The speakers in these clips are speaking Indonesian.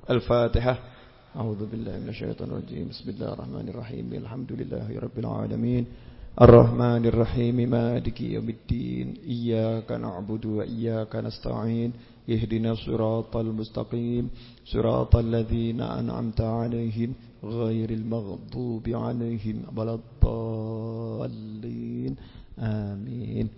Al-Fatihah. A'udzu billahi minasyaitonir rajim. Bismillahirrahmanirrahim. Alhamdulillahirabbil alamin. Ar-Rahmanir Rahim. Maliki yaumiddin. Iyyaka na'budu wa iyyaka nasta'in. Ihdinas siratal mustaqim. Siratal ladzina an'amta 'alaihim ghairil maghdubi 'alaihim waladdallin. Amin.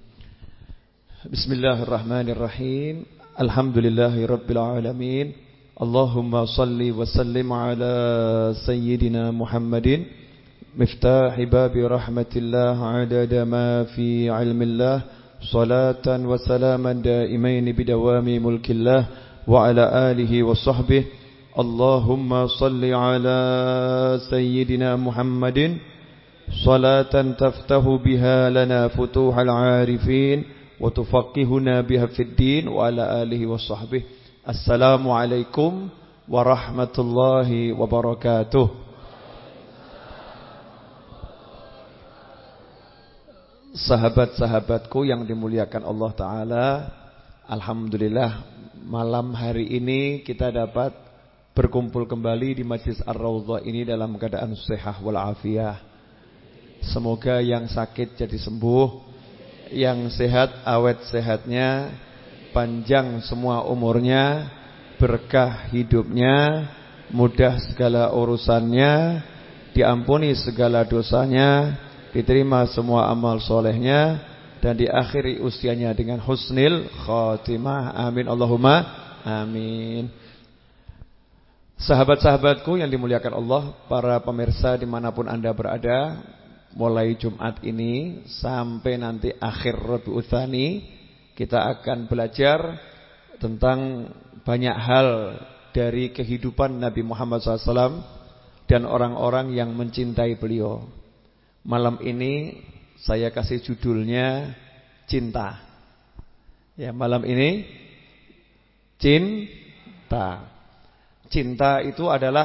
Bismillahirrahmanirrahim. Alhamdulillahirabbil alamin. Allahumma salli wa sallim ala sayyidina Muhammadin miftahi babi rahmatillah adada ma fi ilmillah salatan wa salaman daimain bidawami mulkillah wa ala alihi wa sahbihi. Allahumma salli ala sayyidina Muhammadin salatan taftahu biha lana futuhal arifin wa tufaqihuna biha fid din wa ala alihi wa sahbihi. Assalamualaikum warahmatullahi wabarakatuh. Sahabat-sahabatku yang dimuliakan Allah Ta'ala, alhamdulillah malam hari ini kita dapat berkumpul kembali di Majlis Ar-Raudhah ini dalam keadaan sehat walafiat. Semoga yang sakit jadi sembuh, yang sehat awet sehatnya, panjang semua umurnya, berkah hidupnya, mudah segala urusannya, diampuni segala dosanya, diterima semua amal solehnya, dan diakhiri usianya dengan husnil khatimah. Amin Allahumma amin. Sahabat-sahabatku yang dimuliakan Allah, para pemirsa dimanapun Anda berada, mulai Jumat ini sampai nanti akhir Rabiul Tsani, kita akan belajar tentang banyak hal dari kehidupan Nabi Muhammad SAW dan orang-orang yang mencintai beliau. Malam ini saya kasih judulnya cinta. Ya, malam ini cinta. Cinta itu adalah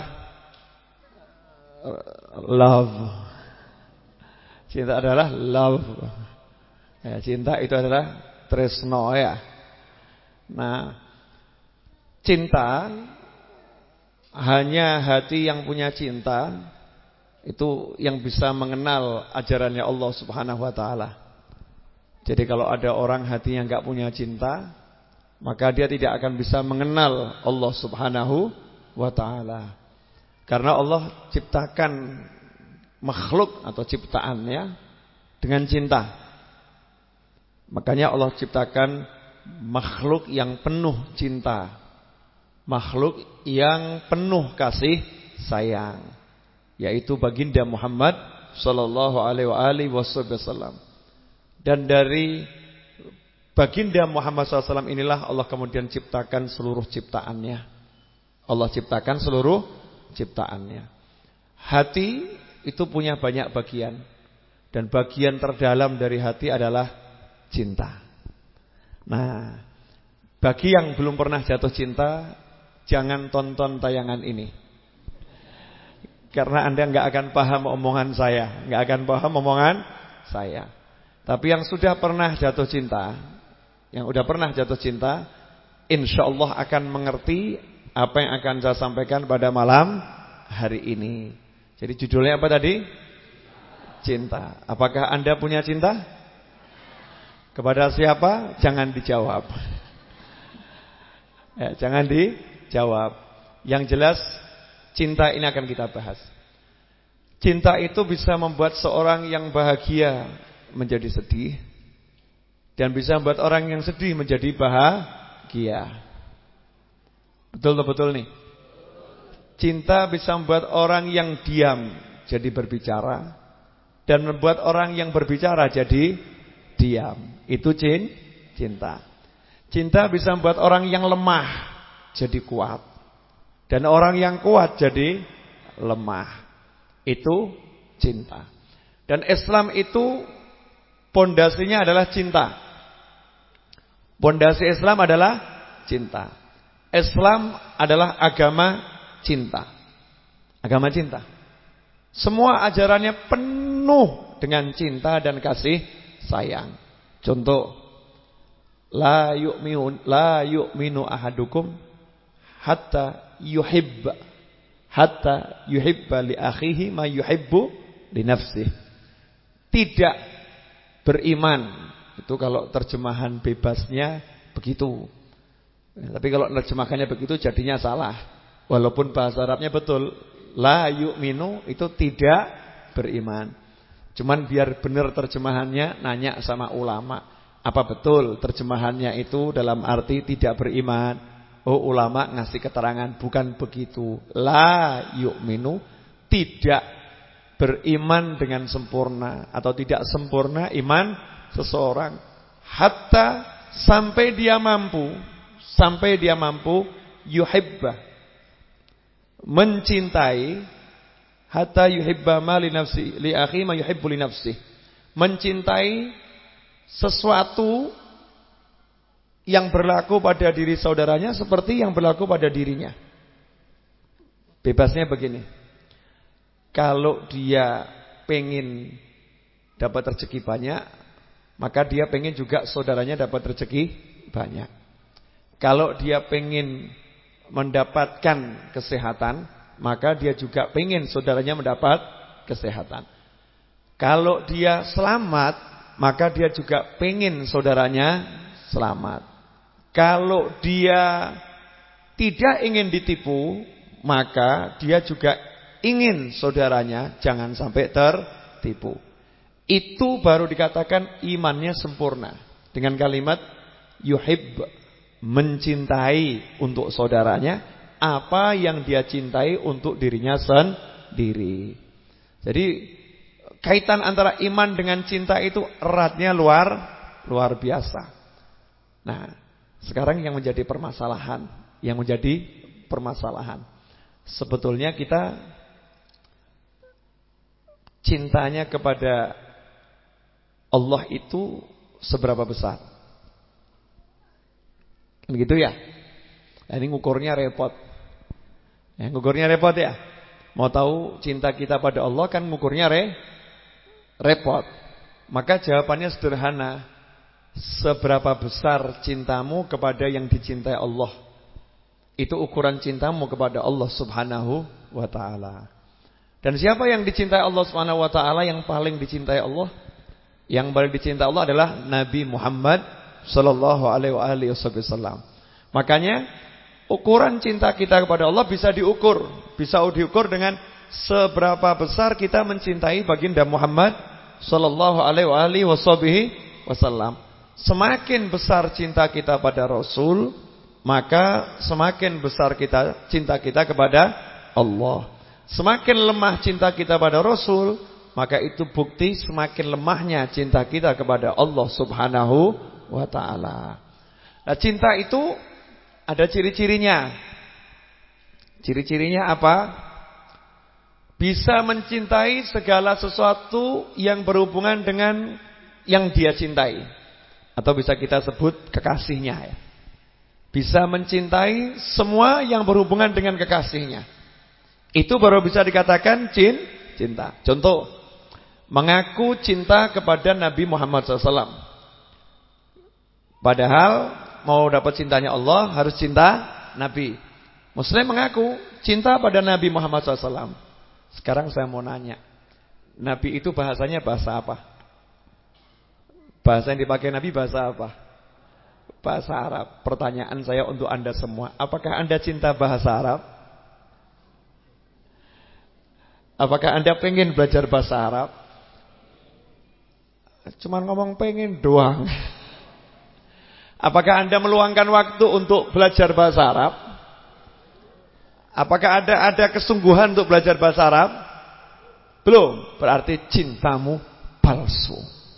love. Cinta adalah love. Ya, cinta itu adalah tresno ya. Nah, cinta hanya hati yang punya cinta itu yang bisa mengenal ajarannya Allah Subhanahu wa taala. Jadi kalau ada orang hatinya enggak punya cinta, maka dia tidak akan bisa mengenal Allah Subhanahu wa taala. Karena Allah ciptakan makhluk atau ciptaannya dengan cinta. Makanya Allah ciptakan makhluk yang penuh cinta, makhluk yang penuh kasih sayang, yaitu baginda Muhammad sallallahu alaihi wasallam. Dan dari baginda Muhammad SAW inilah Allah kemudian ciptakan seluruh ciptaannya. Allah ciptakan seluruh ciptaannya. Hati itu punya banyak bagian, dan bagian terdalam dari hati adalah cinta. Nah, bagi yang belum pernah jatuh cinta, jangan tonton tayangan ini, karena Anda enggak akan paham omongan saya, enggak akan paham omongan saya. Tapi yang sudah pernah jatuh cinta, yang sudah pernah jatuh cinta, insyaallah akan mengerti apa yang akan saya sampaikan pada malam hari ini. Jadi judulnya apa tadi? Cinta. Apakah Anda punya cinta? Kepada siapa? Jangan dijawab. Ya, jangan dijawab. Yang jelas cinta ini akan kita bahas. Cinta itu bisa membuat seorang yang bahagia menjadi sedih, dan bisa membuat orang yang sedih menjadi bahagia. Betul nih. Cinta bisa membuat orang yang diam jadi berbicara, dan membuat orang yang berbicara jadi diam. Itu cinta. Cinta bisa membuat orang yang lemah jadi kuat, dan orang yang kuat jadi lemah. Itu cinta. Dan Islam itu pondasinya adalah cinta. Pondasi Islam adalah cinta. Islam adalah agama cinta. Agama cinta. Semua ajarannya penuh dengan cinta dan kasih sayang. Contoh, la yu'minu ahadukum hatta yuhibba. Hatta yuhibba li akhihi ma yuhibbu li nafsihi. Tidak beriman. Itu kalau terjemahan bebasnya begitu. Tapi kalau terjemahannya begitu jadinya salah. Walaupun bahasa Arabnya betul. La yu'minu itu tidak beriman. Cuman biar benar terjemahannya nanya sama ulama. Apa betul terjemahannya itu dalam arti tidak beriman? Oh, ulama ngasih keterangan bukan begitu. La yu'minu tidak beriman dengan sempurna atau tidak sempurna iman seseorang hatta sampai dia mampu yuhibba mencintai hatta yuhibba ma li nafsi li akhi ma yuhibbu li nafsi mencintai sesuatu yang berlaku pada diri saudaranya seperti yang berlaku pada dirinya. Bebasnya begini. Kalau dia pengen dapat rezeki banyak, maka dia pengen juga saudaranya dapat rezeki banyak. Kalau dia pengen mendapatkan kesehatan, maka dia juga pengen saudaranya mendapat kesehatan. Kalau dia selamat, maka dia juga pengen saudaranya selamat. Kalau dia tidak ingin ditipu, maka dia juga ingin saudaranya jangan sampai tertipu. Itu baru dikatakan imannya sempurna. Dengan kalimat yuhib, mencintai untuk saudaranya apa yang dia cintai untuk dirinya sendiri. Jadi kaitan antara iman dengan cinta itu eratnya luar biasa. Nah, sekarang yang menjadi permasalahan, sebetulnya kita cintanya kepada Allah itu seberapa besar? Begitu ya? Nah, ini ngukurnya repot. Ya, ngukurnya repot ya. Mau tahu cinta kita pada Allah kan ngukurnya repot. Maka jawabannya sederhana. Seberapa besar cintamu kepada yang dicintai Allah? Itu ukuran cintamu kepada Allah Subhanahu wa ta'ala. Dan siapa yang dicintai Allah Subhanahu wa ta'ala, yang paling dicintai Allah? Yang paling dicintai Allah adalah Nabi Muhammad sallallahu alaihi wasallam. Makanya ukuran cinta kita kepada Allah bisa diukur dengan seberapa besar kita mencintai baginda Muhammad sallallahu alaihi wasallam. Semakin besar cinta kita pada Rasul, maka semakin besar cinta kita kepada Allah. Semakin lemah cinta kita pada Rasul, maka itu bukti semakin lemahnya cinta kita kepada Allah Subhanahu wa ta'ala. Nah, cinta itu ada ciri-cirinya. Ciri-cirinya apa? Bisa mencintai segala sesuatu yang berhubungan dengan yang dia cintai. Atau bisa kita sebut kekasihnya ya. Bisa mencintai semua yang berhubungan dengan kekasihnya. Itu baru bisa dikatakan cinta. Contoh, mengaku cinta kepada Nabi Muhammad SAW. Padahal mau dapat cintanya Allah harus cinta Nabi. Muslim mengaku cinta pada Nabi Muhammad SAW. Sekarang saya mau nanya, Nabi itu bahasanya bahasa apa? Bahasa yang dipakai Nabi bahasa apa? Bahasa Arab. Pertanyaan saya untuk Anda semua, apakah Anda cinta bahasa Arab? Apakah Anda pengen belajar bahasa Arab? Cuman ngomong pengen doang. Apakah Anda meluangkan waktu untuk belajar bahasa Arab? Apakah ada kesungguhan untuk belajar bahasa Arab? Belum, berarti cintamu palsu.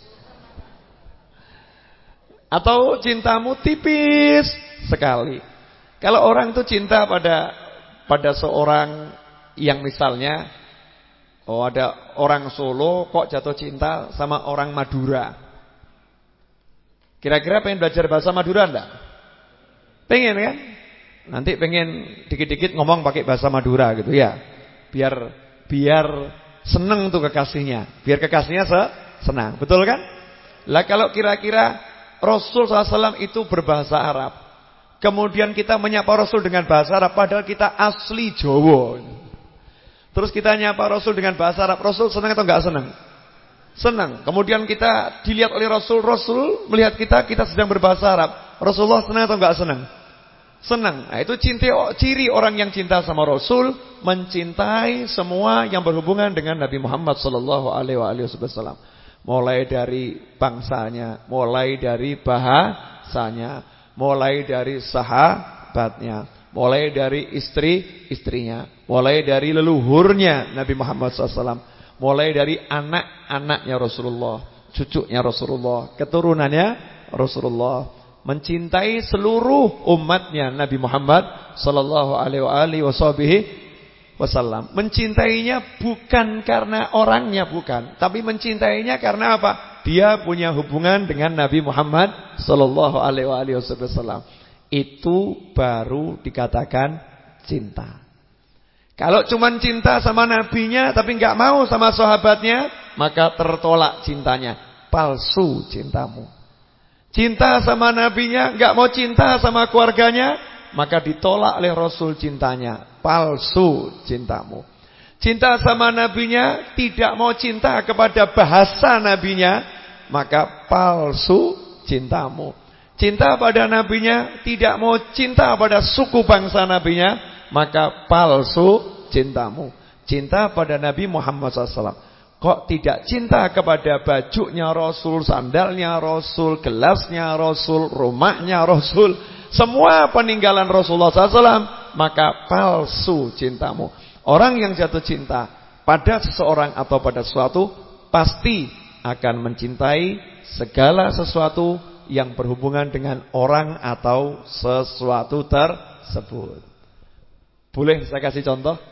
Atau cintamu tipis sekali. Kalau orang itu cinta pada seorang yang misalnya, ada orang Solo kok jatuh cinta sama orang Madura. Kira-kira pengen belajar bahasa Madura enggak? Pengen kan? Nanti pengen dikit-dikit ngomong pakai bahasa Madura gitu ya. Biar seneng tuh kekasihnya. Biar kekasihnya senang. Betul kan? Lah kalau kira-kira Rasul SAW itu berbahasa Arab, Kemudian kita menyapa Rasul dengan bahasa Arab padahal kita asli Jawa. Terus kita nyapa Rasul dengan bahasa Arab. Rasul senang atau enggak senang? Senang. Kemudian kita dilihat oleh Rasul. Rasul melihat kita sedang berbahasa Arab. Rasulullah senang atau enggak senang? Senang. Nah, itu ciri orang yang cinta sama Rasul, mencintai semua yang berhubungan dengan Nabi Muhammad sallallahu alaihi wasallam. Mulai dari bangsanya, mulai dari bahasanya, mulai dari sahabatnya, mulai dari istri-istrinya, mulai dari leluhurnya Nabi Muhammad SAW, mulai dari anak-anaknya Rasulullah, cucunya Rasulullah, keturunannya Rasulullah. Mencintai seluruh umatnya Nabi Muhammad sallallahu alaihi wasallam. Mencintainya bukan karena orangnya, bukan, tapi mencintainya karena apa? Dia punya hubungan dengan Nabi Muhammad sallallahu alaihi wasallam. Itu baru dikatakan cinta. Kalau cuma cinta sama nabinya tapi enggak mau sama sahabatnya, maka tertolak cintanya. Palsu cintamu. Cinta sama nabinya, enggak mau cinta sama keluarganya, maka ditolak oleh Rasul cintanya. Palsu cintamu. Cinta sama nabinya, tidak mau cinta kepada bahasa nabinya, maka palsu cintamu. Cinta pada nabinya, tidak mau cinta pada suku bangsa nabinya, maka palsu cintamu. Cinta pada Nabi Muhammad SAW. Kok tidak cinta kepada bajunya Rasul, sandalnya Rasul, gelasnya Rasul, rumahnya Rasul, semua peninggalan Rasulullah SAW, maka palsu cintamu. Orang yang jatuh cinta pada seseorang atau pada sesuatu pasti akan mencintai segala sesuatu yang berhubungan dengan orang atau sesuatu tersebut. Boleh saya kasih contoh?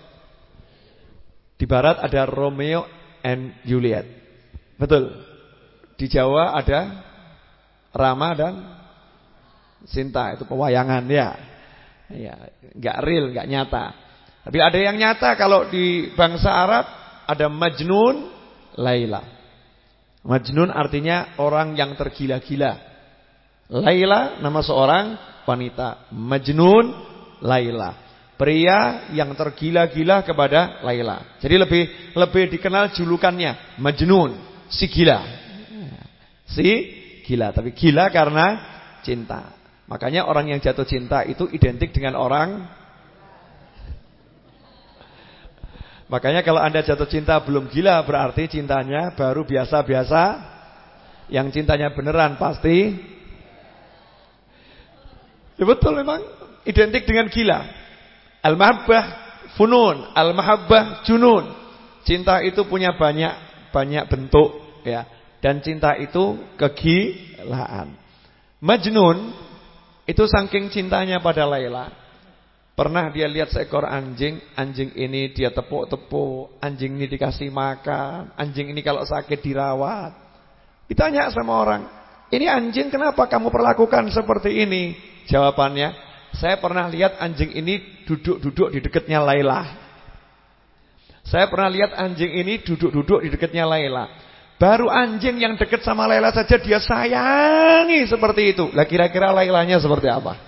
Di barat ada Romeo and Juliet. Betul. Di Jawa ada Rama dan Sinta. Itu pewayangan ya. Ya, enggak real, enggak nyata. Tapi ada yang nyata. Kalau di bangsa Arab ada Majnun, Laila. Majnun artinya orang yang tergila-gila. Laila nama seorang wanita. Majnun, Laila. Pria yang tergila-gila kepada Laila. Jadi lebih dikenal julukannya Majnun, si gila. Si gila, tapi gila karena cinta. Makanya orang yang jatuh cinta itu identik dengan orang. Makanya kalau Anda jatuh cinta belum gila, berarti cintanya baru biasa-biasa. Yang cintanya beneran pasti ya betul, memang identik dengan gila. Al-mahabbah funun, al-mahabbah junun. Cinta itu punya banyak bentuk ya, dan cinta itu kegilaan. Majnun itu saking cintanya pada Laila, pernah dia lihat seekor anjing. Anjing ini dia tepuk-tepuk, anjing ini dikasih makan, anjing ini kalau sakit dirawat. Ditanya sama orang, "Ini anjing kenapa kamu perlakukan seperti ini?" Jawabannya, "Saya pernah lihat anjing ini duduk-duduk di dekatnya Laila. Saya pernah lihat anjing ini duduk-duduk di dekatnya Laila. Baru anjing yang dekat sama Laila saja dia sayangi seperti itu. Lah kira-kira Lailanya seperti apa?"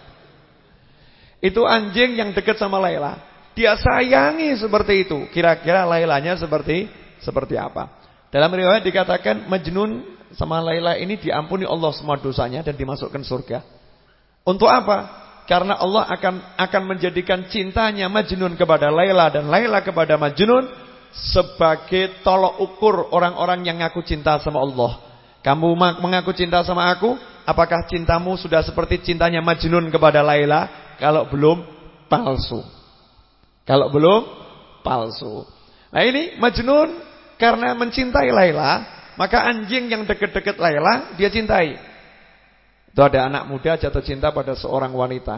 Itu anjing yang dekat sama Laila, dia sayangi seperti itu. Kira-kira Lailanya seperti apa? Dalam riwayat dikatakan Majnun sama Laila ini diampuni Allah semua dosanya dan dimasukkan surga. Untuk apa? Karena Allah akan menjadikan cintanya Majnun kepada Laila dan Laila kepada Majnun sebagai tolok ukur orang-orang yang ngaku cinta sama Allah. Kamu mengaku cinta sama aku, apakah cintamu sudah seperti cintanya Majnun kepada Laila? Kalau belum, palsu. Kalau belum, palsu. Nah ini Majnun karena mencintai Laila, maka anjing yang dekat-dekat Laila dia cintai. Itu ada anak muda jatuh cinta pada seorang wanita.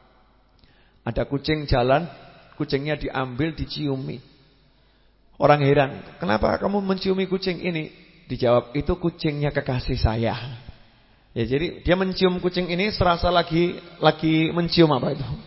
Ada kucing jalan, kucingnya diambil, diciumi. Orang heran, "Kenapa kamu menciumi kucing ini?" Dijawab, "Itu kucingnya kekasih saya." Ya, jadi dia mencium kucing ini serasa lagi mencium apa itu?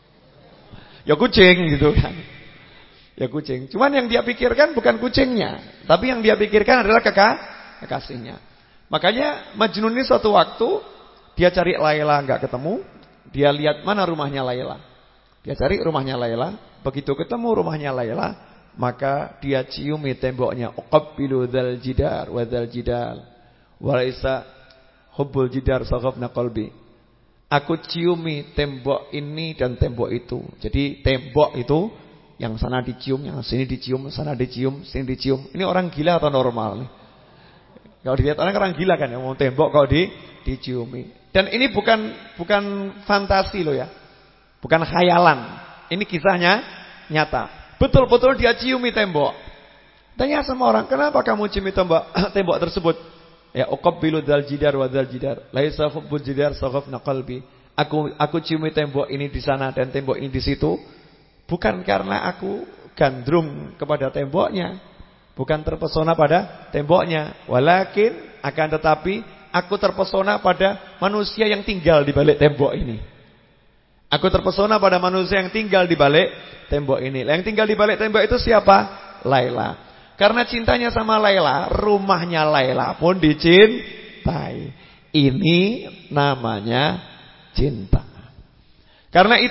Ya kucing gitu kan. Ya kucing. Cuman yang dia pikirkan bukan kucingnya, tapi yang dia pikirkan adalah kekasihnya. Makanya Majnun ini suatu waktu dia cari Laila enggak ketemu, Dia lihat mana rumahnya Laila. Dia cari rumahnya Laila. Begitu ketemu rumahnya Laila, maka dia ciumi temboknya. Uqabbilu dzal jidar wa dzal jidal. Walaisa hubbul jidar saghafna qalbi. Aku ciumi tembok ini dan tembok itu. Jadi tembok itu yang sana dicium, yang sini dicium, sana dicium, sini dicium. Ini orang gila atau normal nih? Kalau dilihat orang gila kan, yang mau tembok kalau diciumi. Dan ini bukan fantasi loh ya. Bukan khayalan. Ini kisahnya nyata. Betul-betul dia ciumi tembok. Tanya sama orang, kenapa kamu ciumi tembok tersebut? Ya, uqabbilu dzal jidar wa dzal jidar. Laisa hubbul jidar saghafna qalbi. Aku ciumi tembok ini di sana dan tembok ini di situ. Bukan karena aku gandrung kepada temboknya. Bukan terpesona pada temboknya. Walakin akan tetapi aku terpesona pada manusia yang tinggal di balik tembok ini. Aku terpesona pada manusia yang tinggal di balik tembok ini. Yang tinggal di balik tembok itu siapa? Laila. Karena cintanya sama Laila, rumahnya Laila pun dicintai. Ini namanya cinta. Karena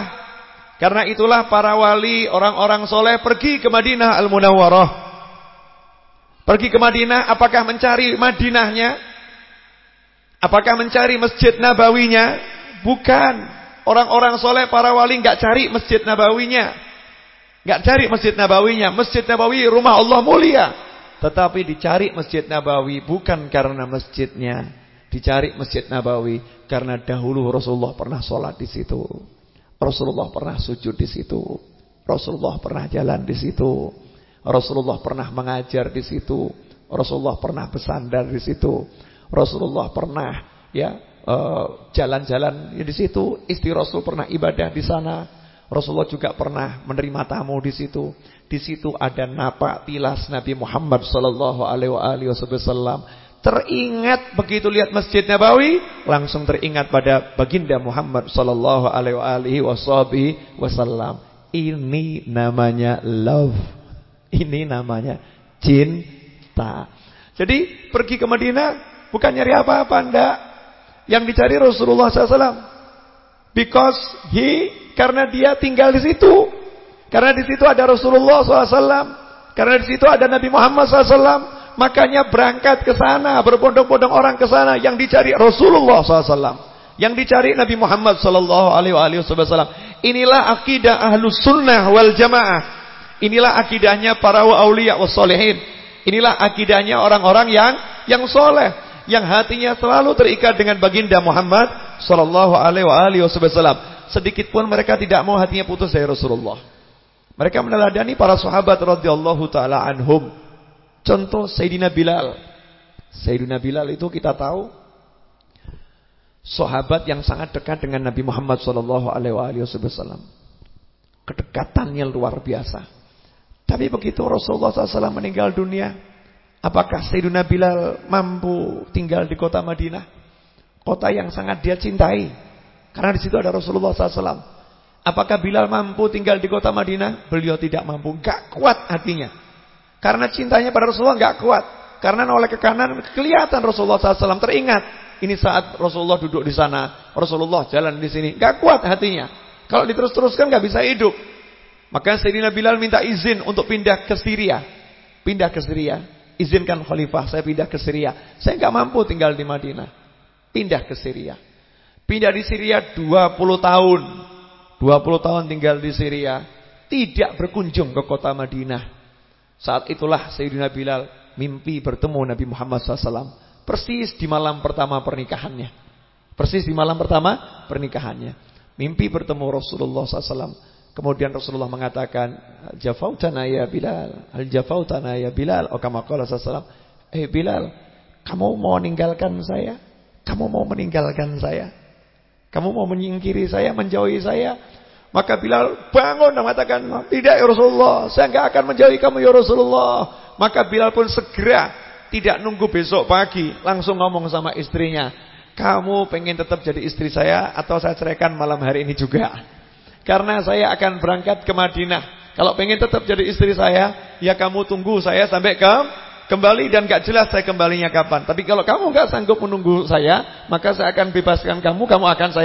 itulah para wali, orang-orang soleh pergi ke Madinah Al-Munawwarah. Pergi ke Madinah, apakah mencari Madinahnya? Apakah mencari Masjid Nabawinya? Bukan. Orang-orang soleh, para wali enggak cari Masjid Nabawinya. Enggak cari Masjid Nabawinya. Masjid Nabawi rumah Allah mulia. Tetapi dicari Masjid Nabawi bukan karena masjidnya. Dicari Masjid Nabawi karena dahulu Rasulullah pernah sholat di situ. Rasulullah pernah sujud di situ. Rasulullah pernah jalan di situ. Rasulullah pernah mengajar di situ. Rasulullah pernah bersandar di situ. Rasulullah pernah jalan-jalan di situ. Istri Rasul pernah ibadah di sana. Rasulullah juga pernah menerima tamu di situ. Di situ ada napak tilas Nabi Muhammad sallallahu alaihi wasallam. Teringat begitu lihat Masjid Nabawi, langsung teringat pada baginda Muhammad sallallahu alaihi wasallam. Ini namanya love. Ini namanya cinta. Jadi pergi ke Madinah bukan nyari apa-apa, enggak. Yang dicari Rasulullah SAW. Because karena dia tinggal di situ. Karena di situ ada Rasulullah SAW. Karena di situ ada Nabi Muhammad SAW. Makanya berangkat ke sana, berbondong-bondong orang ke sana. Yang dicari Rasulullah SAW. Yang dicari Nabi Muhammad SAW. Inilah akidah Ahlus Sunnah wal Jamaah. Inilah akidahnya para auliya was solehin. Inilah akidahnya orang-orang yang soleh, yang hatinya selalu terikat dengan baginda Muhammad sallallahu alaihi wasallam. Sedikit pun mereka tidak mau hatinya putus dari Rasulullah. Mereka meneladani para sahabat radhiyallahu taala anhum. Contoh Sayyidina Bilal. Sayyidina Bilal itu kita tahu sahabat yang sangat dekat dengan Nabi Muhammad sallallahu alaihi wasallam. Kedekatannya luar biasa. Tapi begitu Rasulullah SAW meninggal dunia, apakah Sayyidina Bilal mampu tinggal di kota Madinah? Kota yang sangat dia cintai. Karena di situ ada Rasulullah SAW. Apakah Bilal mampu tinggal di kota Madinah? Beliau tidak mampu. Gak kuat hatinya. Karena cintanya pada Rasulullah gak kuat. Karena noleh ke kanan kelihatan Rasulullah SAW. Teringat. Ini saat Rasulullah duduk di sana. Rasulullah jalan di sini. Gak kuat hatinya. Kalau diterus-teruskan gak bisa hidup. Maka Sayyidina Bilal minta izin untuk pindah ke Syria. Pindah ke Syria. Izinkan khalifah saya pindah ke Syria. Saya gak mampu tinggal di Madinah. Pindah ke Syria. Pindah di Syria 20 tahun. 20 tahun tinggal di Syria. Tidak berkunjung ke kota Madinah. Saat itulah Sayyidina Bilal mimpi bertemu Nabi Muhammad SAW. Persis di malam pertama pernikahannya. Persis di malam pertama pernikahannya. Mimpi bertemu Rasulullah SAW. Kemudian Rasulullah mengatakan, Jafautana ya Bilal. Al-jafautana ya Bilal. Kama qala SAW. Bilal, kamu mau meninggalkan saya? Kamu mau meninggalkan saya? Kamu mau menyingkiri saya, menjauhi saya? Maka Bilal bangun dan mengatakan, tidak ya Rasulullah, saya enggak akan menjauhi kamu ya Rasulullah. Maka Bilal pun segera, tidak nunggu besok pagi, langsung ngomong sama istrinya, kamu pengen tetap jadi istri saya atau saya ceraikan malam hari ini juga? Karena saya akan berangkat ke Madinah. Kalau pengen tetap jadi istri saya, ya kamu tunggu saya sampai kembali dan gak jelas saya kembalinya kapan. Tapi kalau kamu gak sanggup menunggu saya, maka saya akan bebaskan kamu akan saya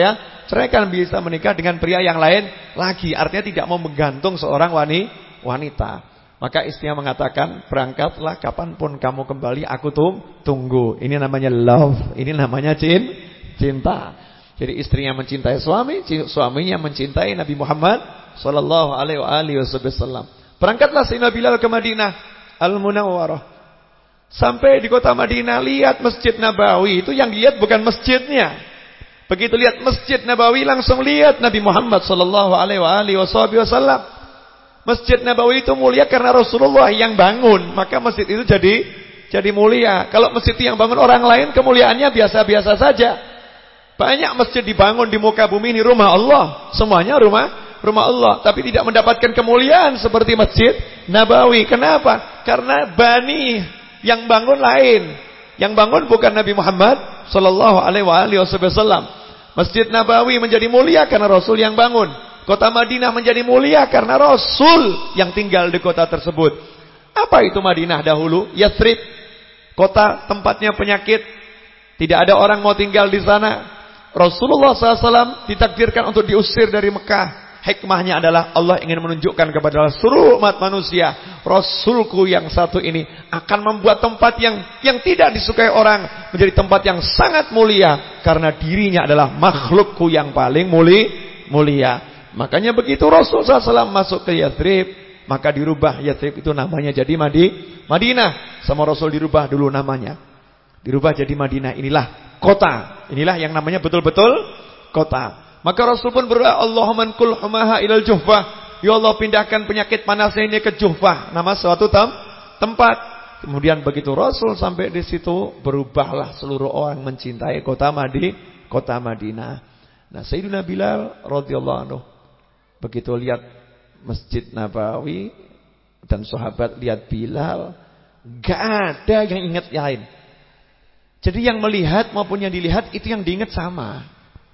ceraikan, bisa menikah dengan pria yang lain lagi. Artinya tidak mau menggantung seorang wanita. Maka istrinya mengatakan, berangkatlah kapanpun kamu kembali, aku tunggu. Ini namanya love, ini namanya cinta. Jadi istrinya mencintai suami, suaminya mencintai Nabi Muhammad sallallahu alaihi wasallam. Berangkatlah Sayyidina Bilal ke Madinah Al-Munawwarah. Sampai di kota Madinah, lihat Masjid Nabawi. Itu yang dilihat bukan masjidnya. Begitu lihat Masjid Nabawi, langsung lihat Nabi Muhammad sallallahu alaihi wasallam. Masjid Nabawi itu mulia karena Rasulullah yang bangun. Maka masjid itu jadi mulia. Kalau masjid yang bangun orang lain, kemuliaannya biasa-biasa saja. Banyak masjid dibangun di muka bumi ini, rumah Allah. Semuanya rumah Allah. Tapi tidak mendapatkan kemuliaan seperti Masjid Nabawi. Kenapa? Karena bani yang bangun lain. Yang bangun bukan Nabi Muhammad sallallahu alaihi wasallam. Masjid Nabawi menjadi mulia karena Rasul yang bangun. Kota Madinah menjadi mulia karena Rasul yang tinggal di kota tersebut. Apa itu Madinah dahulu? Yathrib, kota tempatnya penyakit. Tidak ada orang mau tinggal di sana. Rasulullah SAW ditakdirkan untuk diusir dari Mekah. Hikmahnya adalah Allah ingin menunjukkan kepada seluruh umat manusia, Rasulku yang satu ini akan membuat tempat yang tidak disukai orang menjadi tempat yang sangat mulia, karena dirinya adalah makhlukku yang paling mulia. Makanya begitu Rasul SAW masuk ke Yathrib, maka dirubah Yathrib itu namanya jadi Madinah. Sama Rasul dirubah dulu namanya, dirubah jadi Madinah. Inilah kota, inilah yang namanya betul-betul kota. Maka Rasul pun berdoa, Allahumma nkul humaha ilal Juhfah. Ya Allah, pindahkan penyakit panasnya ini ke Juhfah, nama suatu tempat. Kemudian begitu Rasul sampai di situ, berubahlah seluruh orang mencintai kota Madinah. Nah, Sayyidina Bilal radhiyallahu anhu begitu lihat Masjid Nabawi dan sahabat lihat Bilal, gak ada yang ingat yang lain. Jadi yang melihat maupun yang dilihat itu yang diingat sama.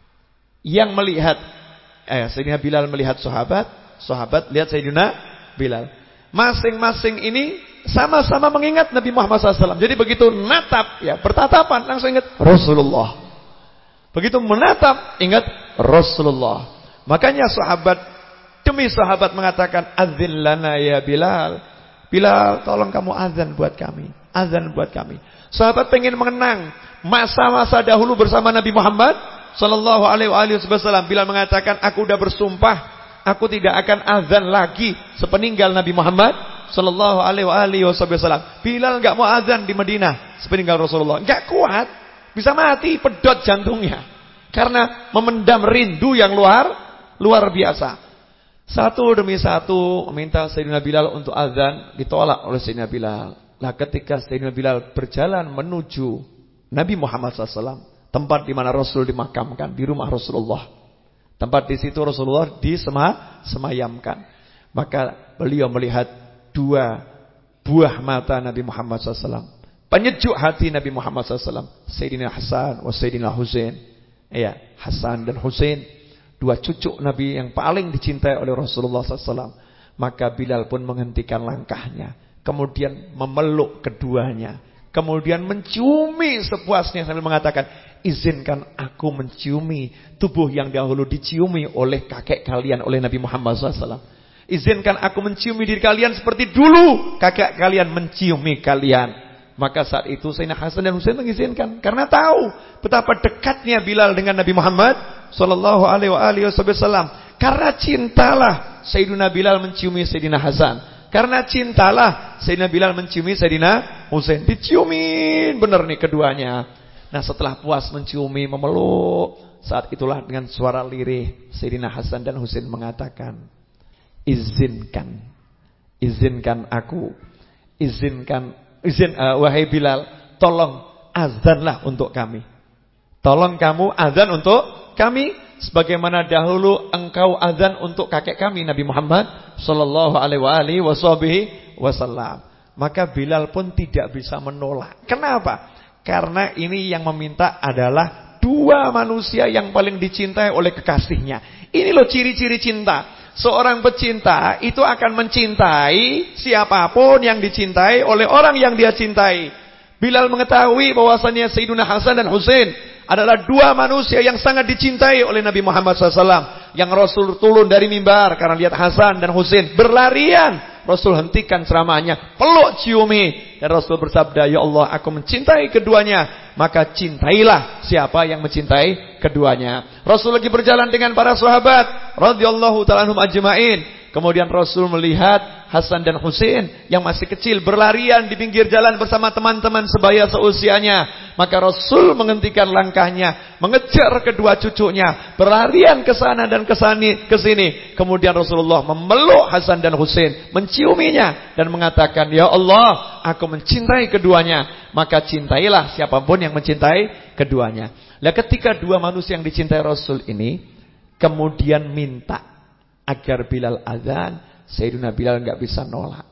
Yang melihat Sayyidina Bilal melihat sahabat lihat Sayyidina Bilal. Masing-masing ini sama-sama mengingat Nabi Muhammad SAW. Jadi begitu natap, bertatapan langsung ingat Rasulullah. Begitu menatap ingat Rasulullah. Makanya sahabat demi sahabat mengatakan, adzin lana ya Bilal. Bilal, tolong kamu azan buat kami. Azan buat kami. Sahabat pengen mengenang masa-masa dahulu bersama Nabi Muhammad sallallahu alaihi wasallam. Bilal mengatakan, aku udah bersumpah, aku tidak akan azan lagi sepeninggal Nabi Muhammad sallallahu alaihi wasallam. Bilal enggak mau azan di Madinah sepeninggal Rasulullah. Enggak kuat, bisa mati, pedot jantungnya. Karena memendam rindu yang luar biasa. Satu demi satu meminta Sayyidina Bilal untuk azan, ditolak oleh Sayyidina Bilal. Nah, ketika Sayyidina Bilal berjalan menuju Nabi Muhammad SAW, tempat di mana Rasul dimakamkan, di rumah Rasulullah. Tempat di situ Rasulullah disemayamkan. Maka beliau melihat dua buah mata Nabi Muhammad SAW. Penyejuk hati Nabi Muhammad SAW. Sayyidina Hasan wa Sayyidina Husain. Hasan dan Husain. Dua cucu Nabi yang paling dicintai oleh Rasulullah SAW. Maka Bilal pun menghentikan langkahnya. Kemudian memeluk keduanya. Kemudian menciumi sepuasnya sambil mengatakan, izinkan aku menciumi tubuh yang dahulu diciumi oleh kakek kalian, oleh Nabi Muhammad SAW. Izinkan aku menciumi diri kalian seperti dulu kakek kalian menciumi kalian. Maka saat itu Sayyidina Hasan dan Husain mengizinkan, karena tahu betapa dekatnya Bilal dengan Nabi Muhammad sallallahu alaihi wasallam. Karena cintalah Sayyidina Bilal menciumi Sayyidina Hasan. Karena cintalah Sayyidina Bilal menciumi Sayyidina Husain. Diciumin benar nih keduanya. Nah, setelah puas menciumi, memeluk, saat itulah dengan suara lirih Sayyidina Hasan dan Husain mengatakan, izinkan aku, wahai Bilal, tolong azanlah untuk kami. Tolong kamu azan untuk kami, sebagaimana dahulu engkau azan untuk kakek kami Nabi Muhammad sallallahu alaihi wasallam. Maka Bilal pun tidak bisa menolak. Kenapa? Karena ini yang meminta adalah dua manusia yang paling dicintai oleh kekasihnya. Ini loh ciri-ciri cinta. Seorang pecinta itu akan mencintai siapapun yang dicintai oleh orang yang dia cintai. Bilal mengetahui bahwasannya Sayyidina Hasan dan Husain adalah dua manusia yang sangat dicintai oleh Nabi Muhammad SAW. Yang Rasul turun dari mimbar karena lihat Hasan dan Husain berlarian. Rasul hentikan ceramahnya, peluk ciumi. Dan Rasul bersabda, ya Allah, aku mencintai keduanya. Maka cintailah siapa yang mencintai keduanya. Rasul lagi berjalan dengan para sahabat radhiyallahu ta'ala anhum ajma'in. Kemudian Rasul melihat Hasan dan Husain yang masih kecil berlarian di pinggir jalan bersama teman-teman sebaya seusianya. Maka Rasul menghentikan langkahnya, mengejar kedua cucunya, berlarian ke sana dan ke sini. Kemudian Rasulullah memeluk Hasan dan Husain, menciuminya dan mengatakan, ya Allah, aku mencintai keduanya. Maka cintailah siapapun yang mencintai keduanya. Nah, ketika dua manusia yang dicintai Rasul ini kemudian minta agar Bilal azan, Sayyidina Bilal enggak bisa nolak.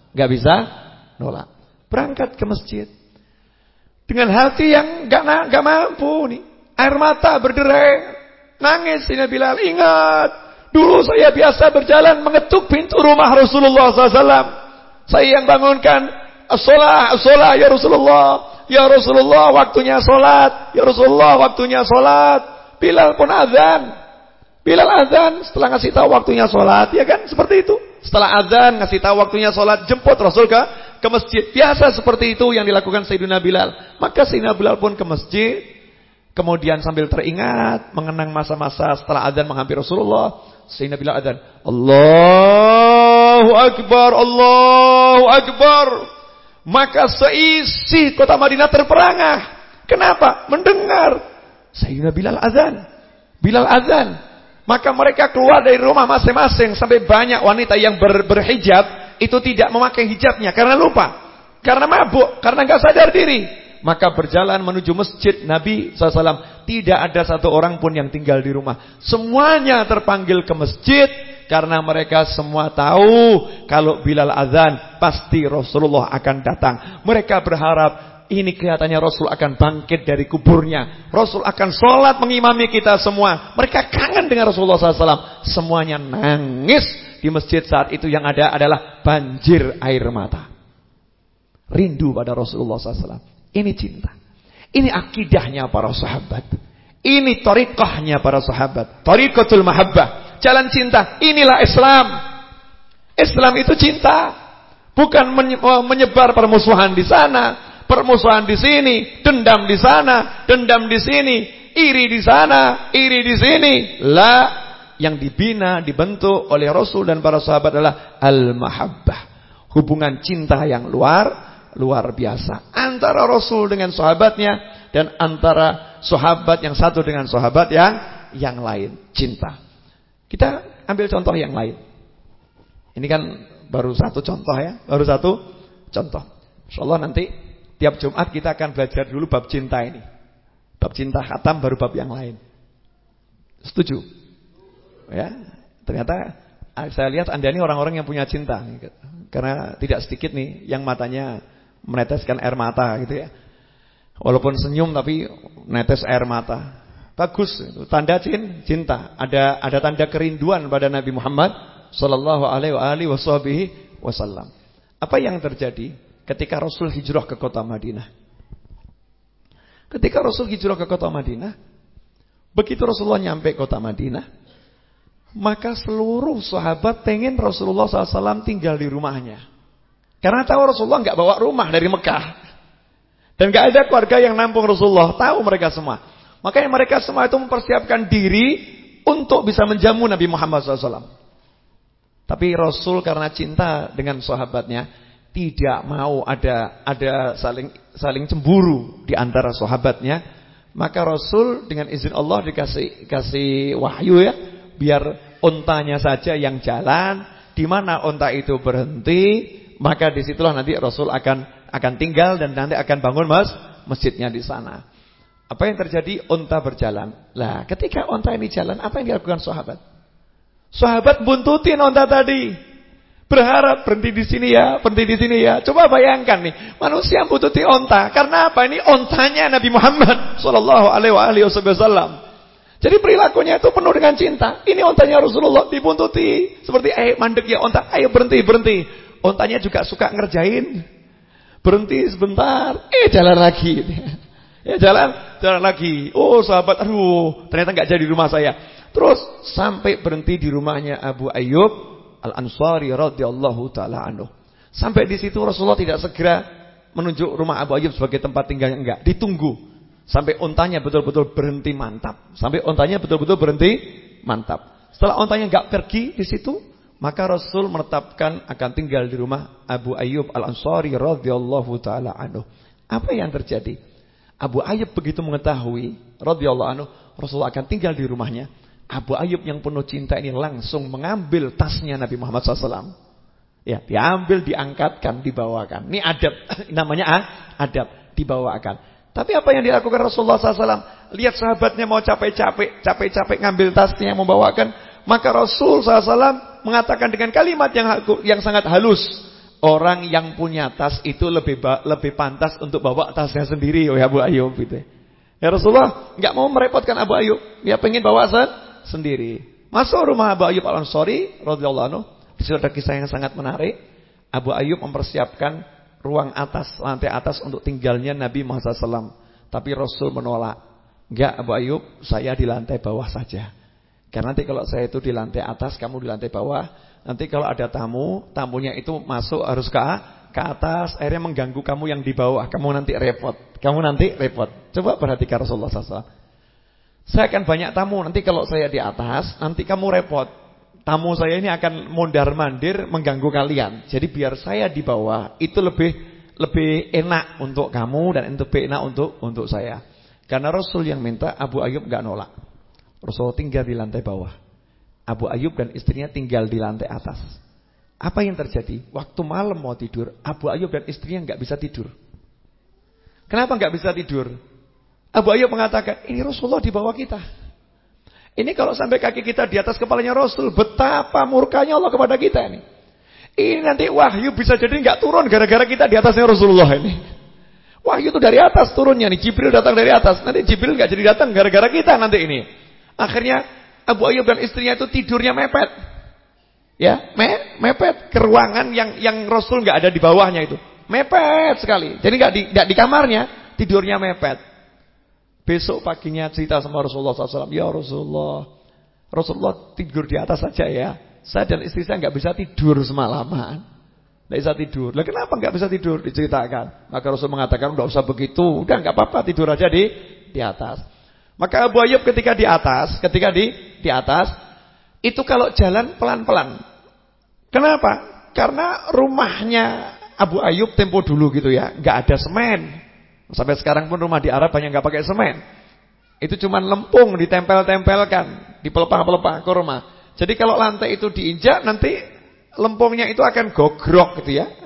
Berangkat ke masjid dengan hati yang enggak mampu nih. Air mata berderai, nangis Sayyidina Bilal. Ingat, dulu saya biasa berjalan mengetuk pintu rumah Rasulullah SAW. Saya yang bangunkan, as-shalah ya Rasulullah. Ya Rasulullah, waktunya salat. Ya Rasulullah, waktunya salat. Bilal pun azan. Bilal azan setelah ngasih tahu waktunya sholat, ya kan? Seperti itu. Setelah azan ngasih tahu waktunya sholat, jemput Rasul ke masjid. Biasa seperti itu yang dilakukan Sayyidina Bilal. Maka Sayyidina Bilal pun ke masjid. Kemudian sambil teringat, mengenang masa-masa setelah azan menghampiri Rasulullah, Sayyidina Bilal azan, Allahu Akbar, Allahu Akbar. Maka seisi kota Madinah terperangah. Kenapa? Mendengar Sayyidina Bilal azan. Bilal azan. Maka mereka keluar dari rumah masing-masing. Sampai banyak wanita yang berhijab itu tidak memakai hijabnya karena lupa, karena mabuk, karena enggak sadar diri. Maka berjalan menuju masjid Nabi SAW. Tidak ada satu orang pun yang tinggal di rumah. Semuanya terpanggil ke masjid karena mereka semua tahu kalau Bilal azan pasti Rasulullah akan datang. Mereka berharap ini kelihatannya Rasul akan bangkit dari kuburnya. Rasul akan sholat mengimami kita semua. Mereka kangen dengan Rasulullah SAW. Semuanya nangis di masjid saat itu. Yang ada adalah banjir air mata. Rindu pada Rasulullah SAW. Ini cinta. Ini akidahnya para sahabat. Ini thariqahnya para sahabat. Thariqatul mahabbah. Jalan cinta. Inilah Islam. Islam itu cinta. Bukan menyebar permusuhan di sana, permusuhan di sini, dendam di sana, dendam di sini, iri di sana, iri di sini. La, yang dibina, dibentuk oleh Rasul dan para sahabat adalah al-mahabbah. Hubungan cinta yang luar biasa antara Rasul dengan sahabatnya dan antara sahabat yang satu dengan sahabat yang lain. Cinta. Kita ambil contoh yang lain. Ini kan baru satu contoh ya, baru satu contoh. Insyaallah nanti tiap Jumat kita akan belajar dulu bab cinta ini. Bab cinta khatam baru bab yang lain. Setuju? Ya, ternyata saya lihat Anda ini orang-orang yang punya cinta. Karena tidak sedikit nih yang matanya meneteskan air mata gitu ya. Walaupun senyum tapi netes air mata. Bagus, itu tanda cinta. Ada tanda kerinduan pada Nabi Muhammad sallallahu alaihi wasallam. Apa yang terjadi ketika Rasul hijrah ke kota Madinah? Ketika Rasul hijrah ke kota Madinah, begitu Rasulullah nyampe kota Madinah, maka seluruh sahabat pengen Rasulullah SAW tinggal di rumahnya. Karena tahu Rasulullah enggak bawa rumah dari Mekah. Dan enggak ada keluarga yang nampung Rasulullah. Tahu mereka semua. Makanya mereka semua itu mempersiapkan diri untuk bisa menjamu Nabi Muhammad SAW. Tapi Rasul karena cinta dengan sahabatnya tidak mau ada saling cemburu di antara sahabatnya. Maka Rasul dengan izin Allah dikasih wahyu ya, biar untanya saja yang jalan, di mana unta itu berhenti, maka disitulah nanti Rasul akan tinggal dan nanti akan bangun masjidnya di sana. Apa yang terjadi? Unta berjalan. Lah, ketika unta ini jalan, apa yang dilakukan sahabat? Sahabat buntutin unta tadi. Berharap berhenti di sini ya, berhenti di sini ya. Coba bayangkan nih, manusia buntuti unta. Karena apa? Ini untanya Nabi Muhammad sallallahu alaihi wasallam. Jadi perilakunya itu penuh dengan cinta. Ini untanya Rasulullah dibuntuti. Seperti mandek ya unta, ayo berhenti. Untanya juga suka ngerjain. Berhenti sebentar, jalan lagi. Ya jalan lagi. Oh sahabat, aduh ternyata nggak jadi rumah saya. Terus sampai berhenti di rumahnya Abu Ayyub Al-Ansari radhiyallahu taala anhu. Sampai di situ Rasulullah tidak segera menunjuk rumah Abu Ayyub sebagai tempat tinggalnya, enggak. Ditunggu sampai ontanya betul-betul berhenti mantap. Sampai ontanya betul-betul berhenti mantap. Setelah ontanya enggak pergi di situ, maka Rasul menetapkan akan tinggal di rumah Abu Ayyub Al-Ansari radhiyallahu taala anhu. Apa yang terjadi? Abu Ayyub begitu mengetahui radhiyallahu anhu Rasulullah akan tinggal di rumahnya, Abu Ayyub yang penuh cinta ini langsung mengambil tasnya Nabi Muhammad SAW. Ya, diambil, diangkatkan, dibawakan. Ini adab, namanya adab, dibawakan. Tapi apa yang dilakukan Rasulullah SAW? Lihat sahabatnya mau capek-capek ngambil tasnya, membawakan. Maka Rasul SAW mengatakan dengan kalimat yang sangat halus. Orang yang punya tas itu lebih pantas untuk bawa tasnya sendiri, ya Abu Ayyub gitu. Ya Rasulullah nggak mau merepotkan Abu Ayyub, dia pengen bawa sendiri. Masuk rumah Abu Ayyub Al-Ansari radhiyallahu anhu. Di situ ada kisah yang sangat menarik. Abu Ayyub mempersiapkan ruang atas, lantai atas untuk tinggalnya Nabi Muhammad SAW. Tapi Rasul menolak. Enggak Abu Ayyub, saya di lantai bawah saja. Karena nanti kalau saya itu di lantai atas, kamu di lantai bawah. Nanti kalau ada tamunya itu masuk harus ke atas, akhirnya mengganggu kamu yang di bawah. Kamu nanti repot. Coba perhatikan Rasulullah SAW. Saya akan banyak tamu, nanti kalau saya di atas, nanti kamu repot. Tamu saya ini akan mondar-mandir mengganggu kalian. Jadi biar saya di bawah itu lebih enak untuk kamu dan lebih enak untuk saya. Karena Rasul yang minta, Abu Ayyub enggak nolak. Rasul tinggal di lantai bawah. Abu Ayyub dan istrinya tinggal di lantai atas. Apa yang terjadi? Waktu malam mau tidur, Abu Ayyub dan istrinya enggak bisa tidur. Kenapa enggak bisa tidur? Abu Ayyub mengatakan, ini Rasulullah di bawah kita. Ini kalau sampai kaki kita di atas kepalanya Rasul, betapa murkanya Allah kepada kita ini. Ini nanti wahyu bisa jadi enggak turun gara-gara kita di atasnya Rasulullah ini. Wahyu itu dari atas turunnya nih, Jibril datang dari atas. Nanti Jibril enggak jadi datang gara-gara kita nanti ini. Akhirnya Abu Ayyub dan istrinya itu tidurnya mepet. Ya, mepet ke ruangan yang Rasul enggak ada di bawahnya itu. Mepet sekali. Jadi enggak di kamarnya, tidurnya mepet. Besok paginya cerita sama Rasulullah SAW. Ya Rasulullah tidur di atas saja ya. Saya dan istri saya enggak bisa tidur semalaman. Enggak bisa tidur. Lah kenapa enggak bisa tidur? Diceritakan. Maka Rasul mengatakan enggak usah begitu. Udah enggak apa-apa, tidur aja di atas. Maka Abu Ayyub ketika di atas itu kalau jalan pelan-pelan. Kenapa? Karena rumahnya Abu Ayyub tempo dulu gitu ya, enggak ada semen. Sampai sekarang pun rumah di Arab banyak enggak pakai semen. Itu cuma lempung ditempel-tempelkan, dipelepah-pelepah ke rumah. Jadi kalau lantai itu diinjak nanti lempungnya itu akan gogrok gitu ya.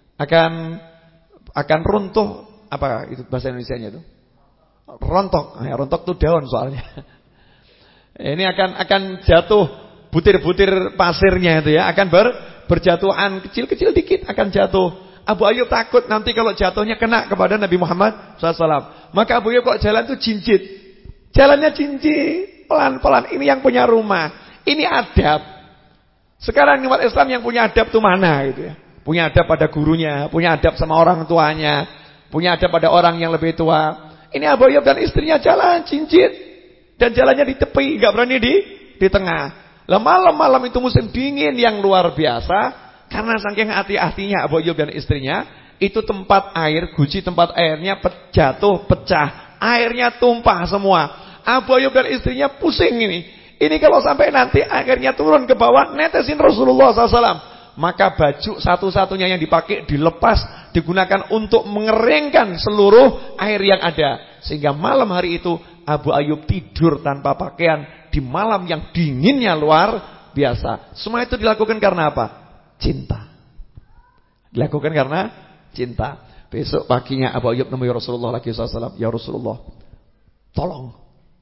Akan runtuh, apa itu bahasa Indonesianya itu? Rontok. Ya, rontok itu daun soalnya. Ini akan jatuh butir-butir pasirnya itu ya, akan berjatuhan kecil-kecil dikit akan jatuh. Abu Ayyub takut nanti kalau jatuhnya kena kepada Nabi Muhammad SAW. Maka Abu Ayyub kok jalan tuh jinjit. Jalannya jinjit, pelan-pelan. Ini yang punya rumah. Ini adab. Sekarang umat Islam yang punya adab tuh mana gitu ya. Punya adab pada gurunya, punya adab sama orang tuanya, punya adab pada orang yang lebih tua. Ini Abu Ayyub dan istrinya jalan jinjit. Dan jalannya di tepi, enggak berani di tengah. Lah malam-malam itu musim dingin yang luar biasa. Karena saking hati-hatinya Abu Ayyub dan istrinya, itu tempat air, guci tempat airnya jatuh, pecah. Airnya tumpah semua. Abu Ayyub dan istrinya pusing ini. Ini kalau sampai nanti akhirnya turun ke bawah, netesin Rasulullah SAW. Maka baju satu-satunya yang dipakai dilepas, digunakan untuk mengeringkan seluruh air yang ada. Sehingga malam hari itu Abu Ayyub tidur tanpa pakaian di malam yang dinginnya luar biasa. Semua itu dilakukan karena apa? Cinta. Dilakukan karena cinta. Besok paginya Abu Ayyub nemui Rasulullah lagi SAW. Ya Rasulullah, tolong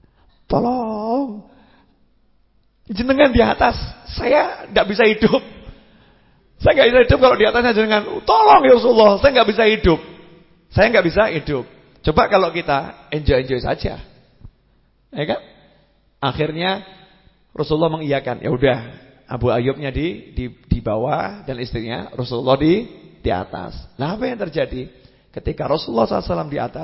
jenengan di atas, saya tidak bisa hidup. Saya nggak bisa hidup kalau di atasnya jenengan. Tolong ya Rasulullah, saya nggak bisa hidup. Saya nggak bisa hidup. Coba kalau kita enjoy saja, ya kan? Akhirnya Rasulullah mengiyakan. Ya udah, Abu Ayyubnya di bawah dan istrinya Rasulullah di atas. Nah apa yang terjadi? Ketika Rasulullah SAW di atas,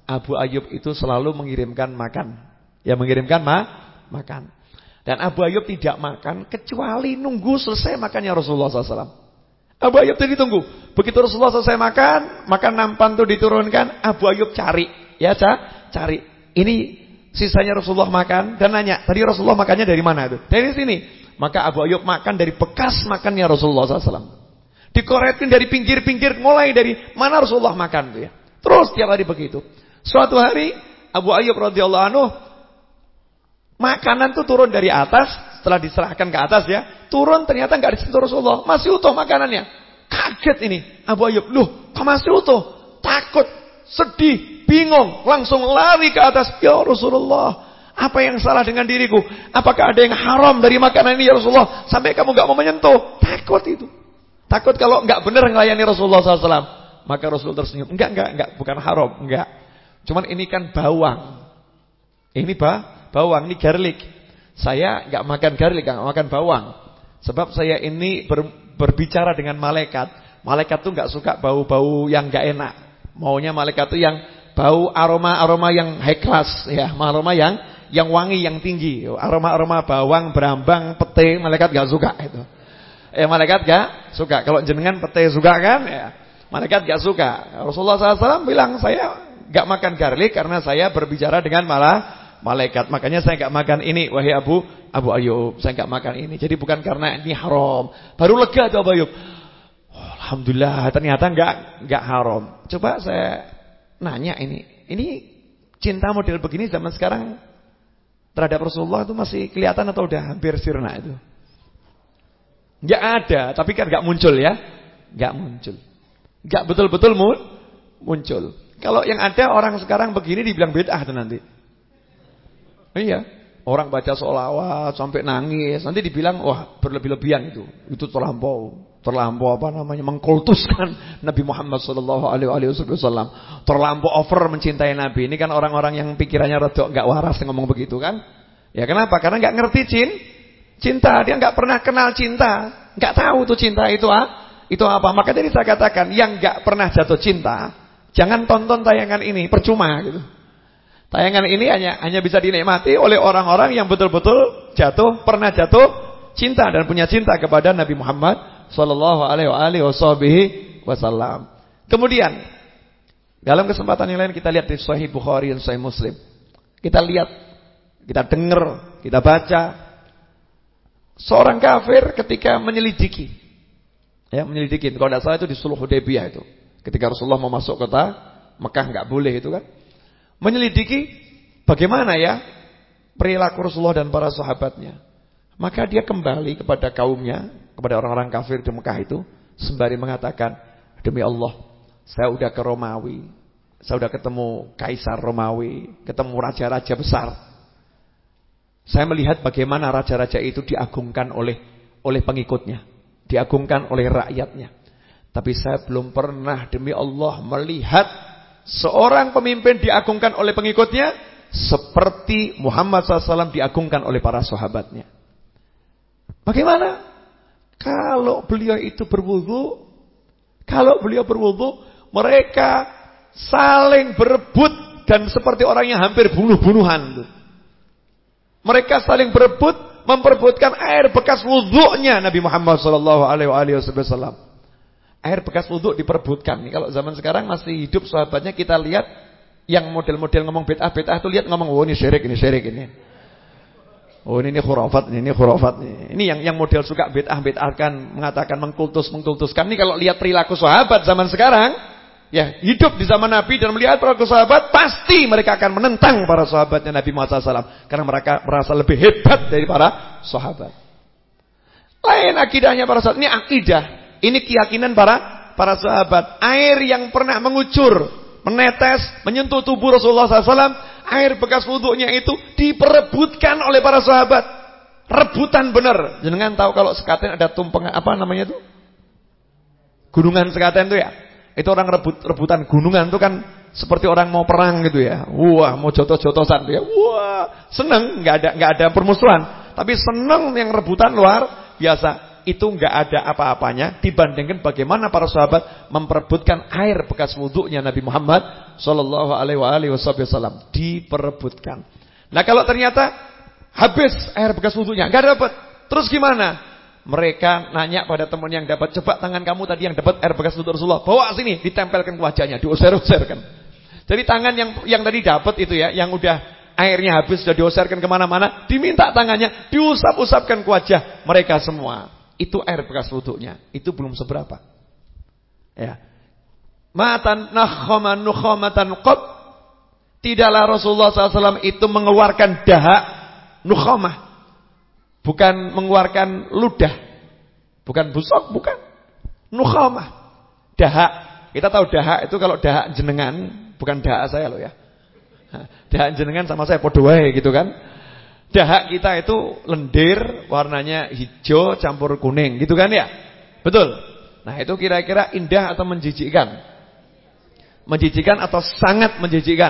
Abu Ayyub itu selalu mengirimkan makan. Ya, mengirimkan makan. Dan Abu Ayyub tidak makan kecuali nunggu selesai makannya Rasulullah SAW. Abu Ayyub itu ditunggu. Begitu Rasulullah selesai makan nampan itu diturunkan, Abu Ayyub cari. Ya, cari. Ini sisanya Rasulullah makan dan nanya, tadi Rasulullah makannya dari mana itu? Dari sini. Maka Abu Ayyub makan dari bekas makannya Rasulullah SAW. Dikoretin dari pinggir-pinggir, mulai dari mana Rasulullah makan itu ya. Terus tiap hari begitu. Suatu hari Abu Ayyub radhiyallahu anhu, makanan tuh turun dari atas, setelah diserahkan ke atas ya, turun ternyata enggak disentuh Rasulullah, masih utuh makanannya. Kaget ini Abu Ayyub, loh kok masih utuh? Takut, sedih, bingung, langsung lari ke atas. Ya Rasulullah, apa yang salah dengan diriku? Apakah ada yang haram dari makanan ini ya Rasulullah? Sampai kamu enggak mau menyentuh. Takut itu. Takut kalau enggak benar melayani Rasulullah SAW. Maka Rasul tersenyum. Enggak, bukan haram, enggak. Cuman ini kan bawang. Ini bawang, ini garlic. Saya enggak makan garlic, enggak makan bawang. Sebab saya ini berbicara dengan malaikat. Malaikat tuh enggak suka bau-bau yang enggak enak. Maunya malaikat tuh yang bau aroma-aroma yang high class ya, aroma yang wangi, yang tinggi. Aroma-aroma bawang, berambang, pete, malaikat enggak suka itu. Malaikat enggak suka. Kalau jenengan pete suka kan ya. Malaikat enggak suka. Rasulullah SAW bilang, saya enggak makan garlic karena saya berbicara dengan malaikat. Makanya saya enggak makan ini, wahai Abu Ayyub. Saya enggak makan ini. Jadi bukan karena ini haram. Baru lega tuh Abu Ayyub. Oh, alhamdulillah, ternyata enggak haram. Coba saya nanya ini cinta model begini zaman sekarang terhadap Rasulullah itu masih kelihatan atau udah hampir sirna itu? Enggak ada, tapi kan enggak muncul ya. Enggak muncul. Enggak betul-betul muncul. Kalau yang ada orang sekarang begini dibilang bid'ah tuh nanti. Iya, orang baca sholawat sampai nangis, nanti dibilang wah berlebih-lebihan itu. Itu terlampau apa namanya, mengkultuskan Nabi Muhammad sallallahu alaihi wasallam. Terlampau over mencintai Nabi. Ini kan orang-orang yang pikirannya rada enggak waras ngomong begitu kan? Ya kenapa? Karena enggak ngerti cinta, dia enggak pernah kenal cinta. Enggak tahu tuh cinta itu apa. Maka tadi saya katakan, yang enggak pernah jatuh cinta, jangan tonton tayangan ini, percuma gitu. Tayangan ini hanya bisa dinikmati oleh orang-orang yang betul-betul pernah jatuh cinta dan punya cinta kepada Nabi Muhammad sallallahu alaihi wasallam. Kemudian dalam kesempatan yang lain kita lihat di Sahih Bukhari dan Sahih Muslim. Kita lihat, kita dengar, kita baca seorang kafir ketika menyelidiki. Ya, menyelidiki. Kalau tidak salah itu di Sulh Hudaybiyah itu. Ketika Rasulullah mau masuk kota Mekah enggak boleh itu kan. Menyelidiki bagaimana ya perilaku Rasulullah dan para sahabatnya. Maka dia kembali kepada kaumnya, kepada orang-orang kafir di Mekah itu, sembari mengatakan, demi Allah, saya udah ke Romawi, saya udah ketemu Kaisar Romawi, ketemu raja-raja besar. Saya melihat bagaimana raja-raja itu diagungkan oleh pengikutnya, diagungkan oleh rakyatnya. Tapi saya belum pernah demi Allah melihat seorang pemimpin diagungkan oleh pengikutnya seperti Muhammad SAW diagungkan oleh para sahabatnya. Bagaimana? Kalau beliau itu berwudu, mereka saling berebut dan seperti orang yang hampir bunuh-bunuhan. Mereka saling berebut, memperebutkan air bekas wudunya Nabi Muhammad SAW. Air bekas wudhu diperebutkan. Nih, kalau zaman sekarang masih hidup sahabatnya, kita lihat yang model-model ngomong bid'ah tuh lihat ngomong, oh ini syirik ini. Oh ini khurafat nih. Ini yang model suka bid'ahkan, mengatakan mengkultuskan. Ini kalau lihat perilaku sahabat zaman sekarang, ya hidup di zaman Nabi dan melihat perilaku sahabat, pasti mereka akan menentang para sahabatnya Nabi Muhammad SAW karena mereka merasa lebih hebat dari para sahabat. Lain akidahnya para sahabat. Ini akidah. Ini keyakinan para sahabat. Air yang pernah mengucur, menetes, menyentuh tubuh Rasulullah SAW, air bekas wudunya itu diperebutkan oleh para sahabat. Rebutan benar. Jangan tahu kalau sekaten ada tumpengan, apa namanya itu? Gunungan sekaten itu ya. Itu orang rebutan gunungan itu kan seperti orang mau perang gitu ya. Wah, mau jotos-jotosan tuh ya. Wah, seneng, enggak ada permusuhan. Tapi seneng yang rebutan luar biasa. itu enggak ada apa-apanya dibandingkan bagaimana para sahabat memperebutkan air bekas wudunya Nabi Muhammad sallallahu alaihi wasallam, diperebutkan. Nah, kalau ternyata habis air bekas wudunya, enggak dapat, terus gimana? Mereka nanya pada teman yang dapat, coba tangan kamu tadi yang dapat air bekas wudu Rasulullah, bawa sini, ditempelkan ke wajahnya, diusir-usirkan. Jadi tangan yang tadi dapat itu ya, yang udah airnya habis, sudah diusirkan kemana-mana, diminta tangannya, diusap-usapkan ke wajah mereka semua. Itu air bekas wudunya. Itu belum seberapa. Ya. Matan nakhaman nukhamatan qat. Tidaklah Rasulullah SAW itu mengeluarkan dahak nukhamah. Bukan mengeluarkan ludah. Bukan busok, bukan. Nukhamah. Dahak. Kita tahu dahak itu kalau dahak jenengan, bukan dahak saya loh ya. Dahak jenengan sama saya podo wae gitu kan. Dahak kita itu lendir, warnanya hijau campur kuning gitu kan ya. Betul. Nah, itu kira-kira indah atau menjijikkan? Menjijikkan atau sangat menjijikkan?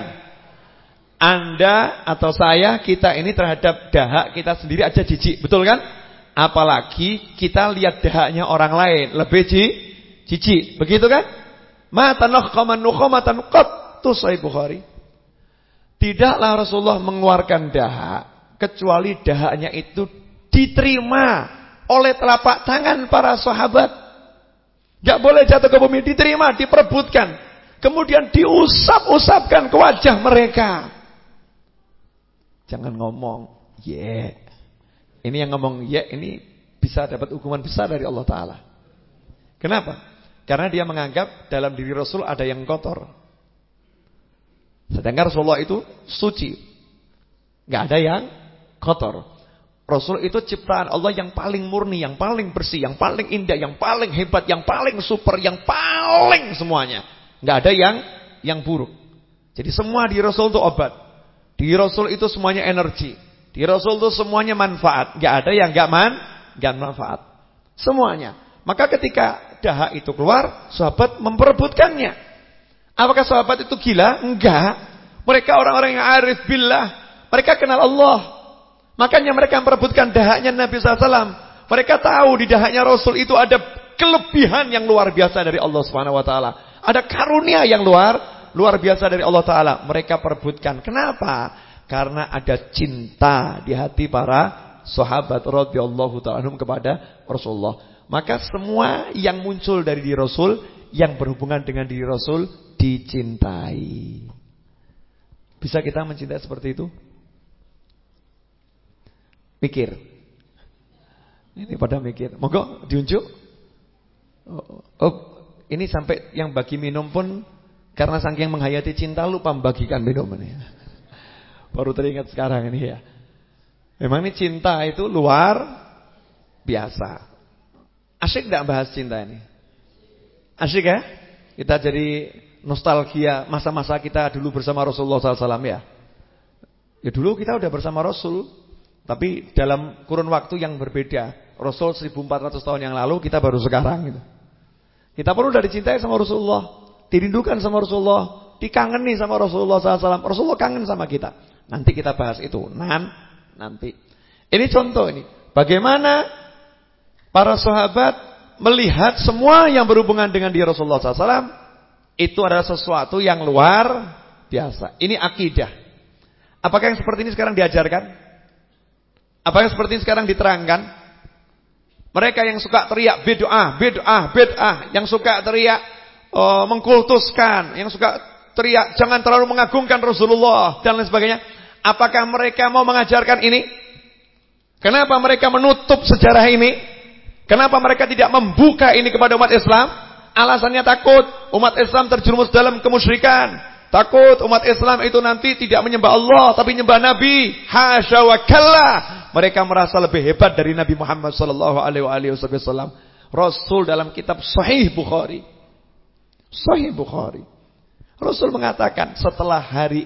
Anda atau saya, kita ini terhadap dahak kita sendiri aja jijik, betul kan? Apalagi kita lihat dahaknya orang lain, lebih jijik. Begitu kan? Ma tanakhaman nukhamatan qat, tu Sahih Bukhari. Tidaklah Rasulullah mengeluarkan dahak kecuali dahaknya itu diterima oleh telapak tangan para sahabat. Gak boleh jatuh ke bumi, diterima, diperebutkan. Kemudian diusap-usapkan ke wajah mereka. Jangan ngomong, Ini yang ngomong, ini bisa dapat hukuman besar dari Allah Ta'ala. Kenapa? Karena dia menganggap dalam diri Rasul ada yang kotor. Sedangkan Rasulullah itu suci. Gak ada yang kotor. Rasul itu ciptaan Allah yang paling murni, yang paling bersih, yang paling indah, yang paling hebat, yang paling super, yang paling semuanya. Gak ada yang buruk. Jadi semua di Rasul itu obat. Di Rasul itu semuanya energi. Di Rasul itu semuanya manfaat. Gak ada yang gak manfaat. Semuanya. Maka ketika dahak itu keluar, sahabat memperebutkannya. Apakah sahabat itu gila? Enggak. Mereka orang-orang yang arif billah. Mereka kenal Allah. Makanya mereka memperebutkan dahaknya Nabi SAW. Mereka tahu di dahaknya Rasul itu ada kelebihan yang luar biasa dari Allah Subhanahu Wa Taala. Ada karunia yang luar biasa dari Allah Ta'ala. Mereka perebutkan. Kenapa? Karena ada cinta di hati para sahabat radhiyallahu ta'ala anhum kepada Rasulullah. Maka semua yang muncul dari diri Rasul, yang berhubungan dengan diri Rasul, dicintai. Bisa kita mencintai seperti itu? Mikir. Ini pada mikir. Monggo diunjuk. Ini sampai yang bagi minum pun karena saking menghayati cinta lupa membagikan minumannya. Baru teringat sekarang ini ya. Memang ini cinta itu luar biasa. Asyik enggak bahas cinta ini? Asyik ya? Kita jadi nostalgia masa-masa kita dulu bersama Rasulullah SAW ya. Ya dulu kita udah bersama Rasul, tapi dalam kurun waktu yang berbeda. Rasul 1400 tahun yang lalu, kita baru sekarang gitu. Kita pun udah dicintai sama Rasulullah, dirindukan sama Rasulullah, dikangeni sama Rasulullah SAW. Rasulullah kangen sama kita. Nanti kita bahas itu. Nanti. Ini contoh ini. Bagaimana para sahabat melihat semua yang berhubungan dengan diri Rasulullah SAW itu adalah sesuatu yang luar biasa. Ini akidah. Apakah yang seperti ini sekarang diajarkan? Apakah yang seperti ini sekarang diterangkan? Mereka yang suka teriak bid'ah, yang suka teriak mengkultuskan, yang suka teriak jangan terlalu mengagungkan Rasulullah dan lain sebagainya. Apakah mereka mau mengajarkan ini? Kenapa mereka menutup sejarah ini? Kenapa mereka tidak membuka ini kepada umat Islam? Alasannya takut umat Islam terjerumus dalam kemusyrikan. Takut umat Islam itu nanti tidak menyembah Allah tapi menyembah Nabi. Hasya wa kalla. Mereka merasa lebih hebat dari Nabi Muhammad sallallahu alaihi wasallam. Rasul dalam kitab Sahih Bukhari. Rasul mengatakan setelah hari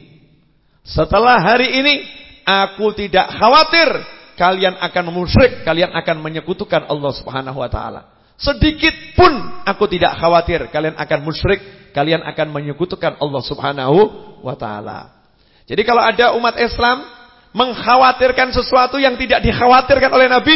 ini aku tidak khawatir kalian akan musyrik, kalian akan menyekutukan Allah Subhanahu wa taala. Sedikit pun aku tidak khawatir kalian akan musyrik, kalian akan menyekutukan Allah Subhanahu wa taala. Jadi kalau ada umat Islam mengkhawatirkan sesuatu yang tidak dikhawatirkan oleh Nabi,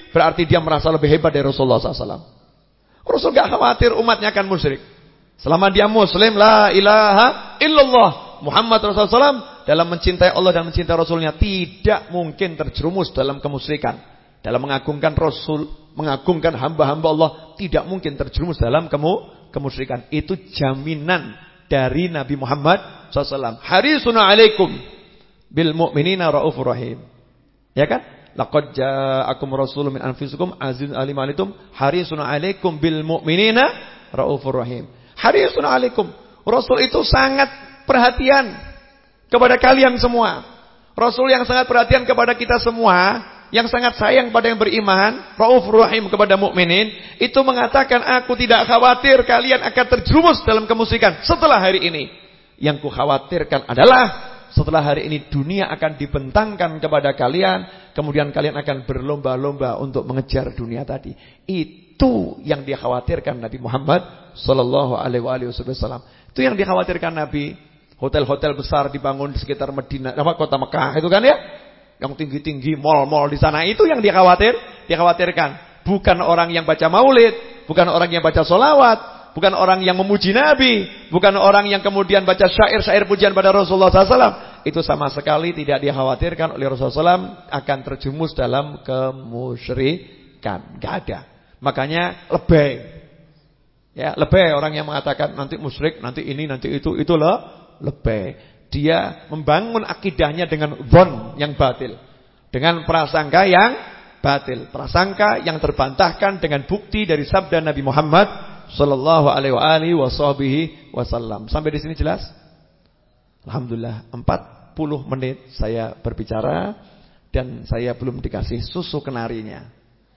berarti dia merasa lebih hebat dari Rasulullah SAW. Rasul gak khawatir umatnya akan musyrik. Selama dia muslim, la ilaha illallah Muhammad Rasulullah SAW, dalam mencintai Allah dan mencintai Rasulnya, tidak mungkin terjerumus dalam kemusyrikan. Dalam mengagungkan Rasul, mengagungkan hamba-hamba Allah, tidak mungkin terjerumus dalam kemusyrikan. Itu jaminan dari Nabi Muhammad SAW. Harisun alaikum bil mu'minina raufur rahim. Ya kan? Laqad ja'akum rasulun min anfusikum azizun alim alitum harisun alaikum bil mu'minina raufur rahim. Harisun alaikum. Rasul itu sangat perhatian kepada kalian semua. Rasul yang sangat perhatian kepada kita semua, yang sangat sayang pada yang beriman, raufur rahim kepada mukminin, itu mengatakan, aku tidak khawatir kalian akan terjerumus dalam kemusyrikan setelah hari ini. Yang kukhawatirkan adalah setelah hari ini dunia akan dibentangkan kepada kalian, kemudian kalian akan berlomba-lomba untuk mengejar dunia tadi. Itu yang dikhawatirkan Nabi Muhammad sallallahu alaihi wasallam. Itu yang dikhawatirkan Nabi. Hotel-hotel besar dibangun di sekitar Madinah, kota Mekah itu kan ya, yang tinggi-tinggi, mal-mal di sana, itu yang dikhawatirkan. Bukan orang yang baca maulid, bukan orang yang baca solawat, bukan orang yang memuji Nabi, bukan orang yang kemudian baca syair-syair pujian pada Rasulullah SAW. Itu sama sekali tidak dikhawatirkan oleh Rasulullah SAW akan terjerumus dalam kemusyrikan. Gak ada. Makanya lebay. Ya, lebay orang yang mengatakan nanti musyrik, nanti ini, nanti itu loh. Lebay. Dia membangun akidahnya dengan dhon yang batil, dengan prasangka yang batil, prasangka yang terbantahkan dengan bukti dari sabda Nabi Muhammad sallallahu alaihi wasallam. Sampai di sini jelas? Alhamdulillah, 40 menit saya berbicara dan saya belum dikasih susu kenarinya.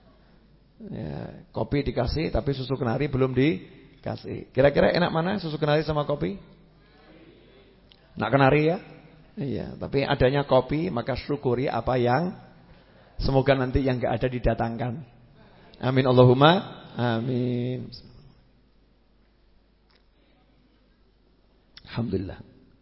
Ya, kopi dikasih tapi susu kenari belum dikasih. Kira-kira enak mana, susu kenari sama kopi? Nak kenari ya? Iya, tapi adanya kopi, maka syukuri apa yang semoga nanti yang enggak ada didatangkan. Amin Allahumma amin. Alhamdulillah.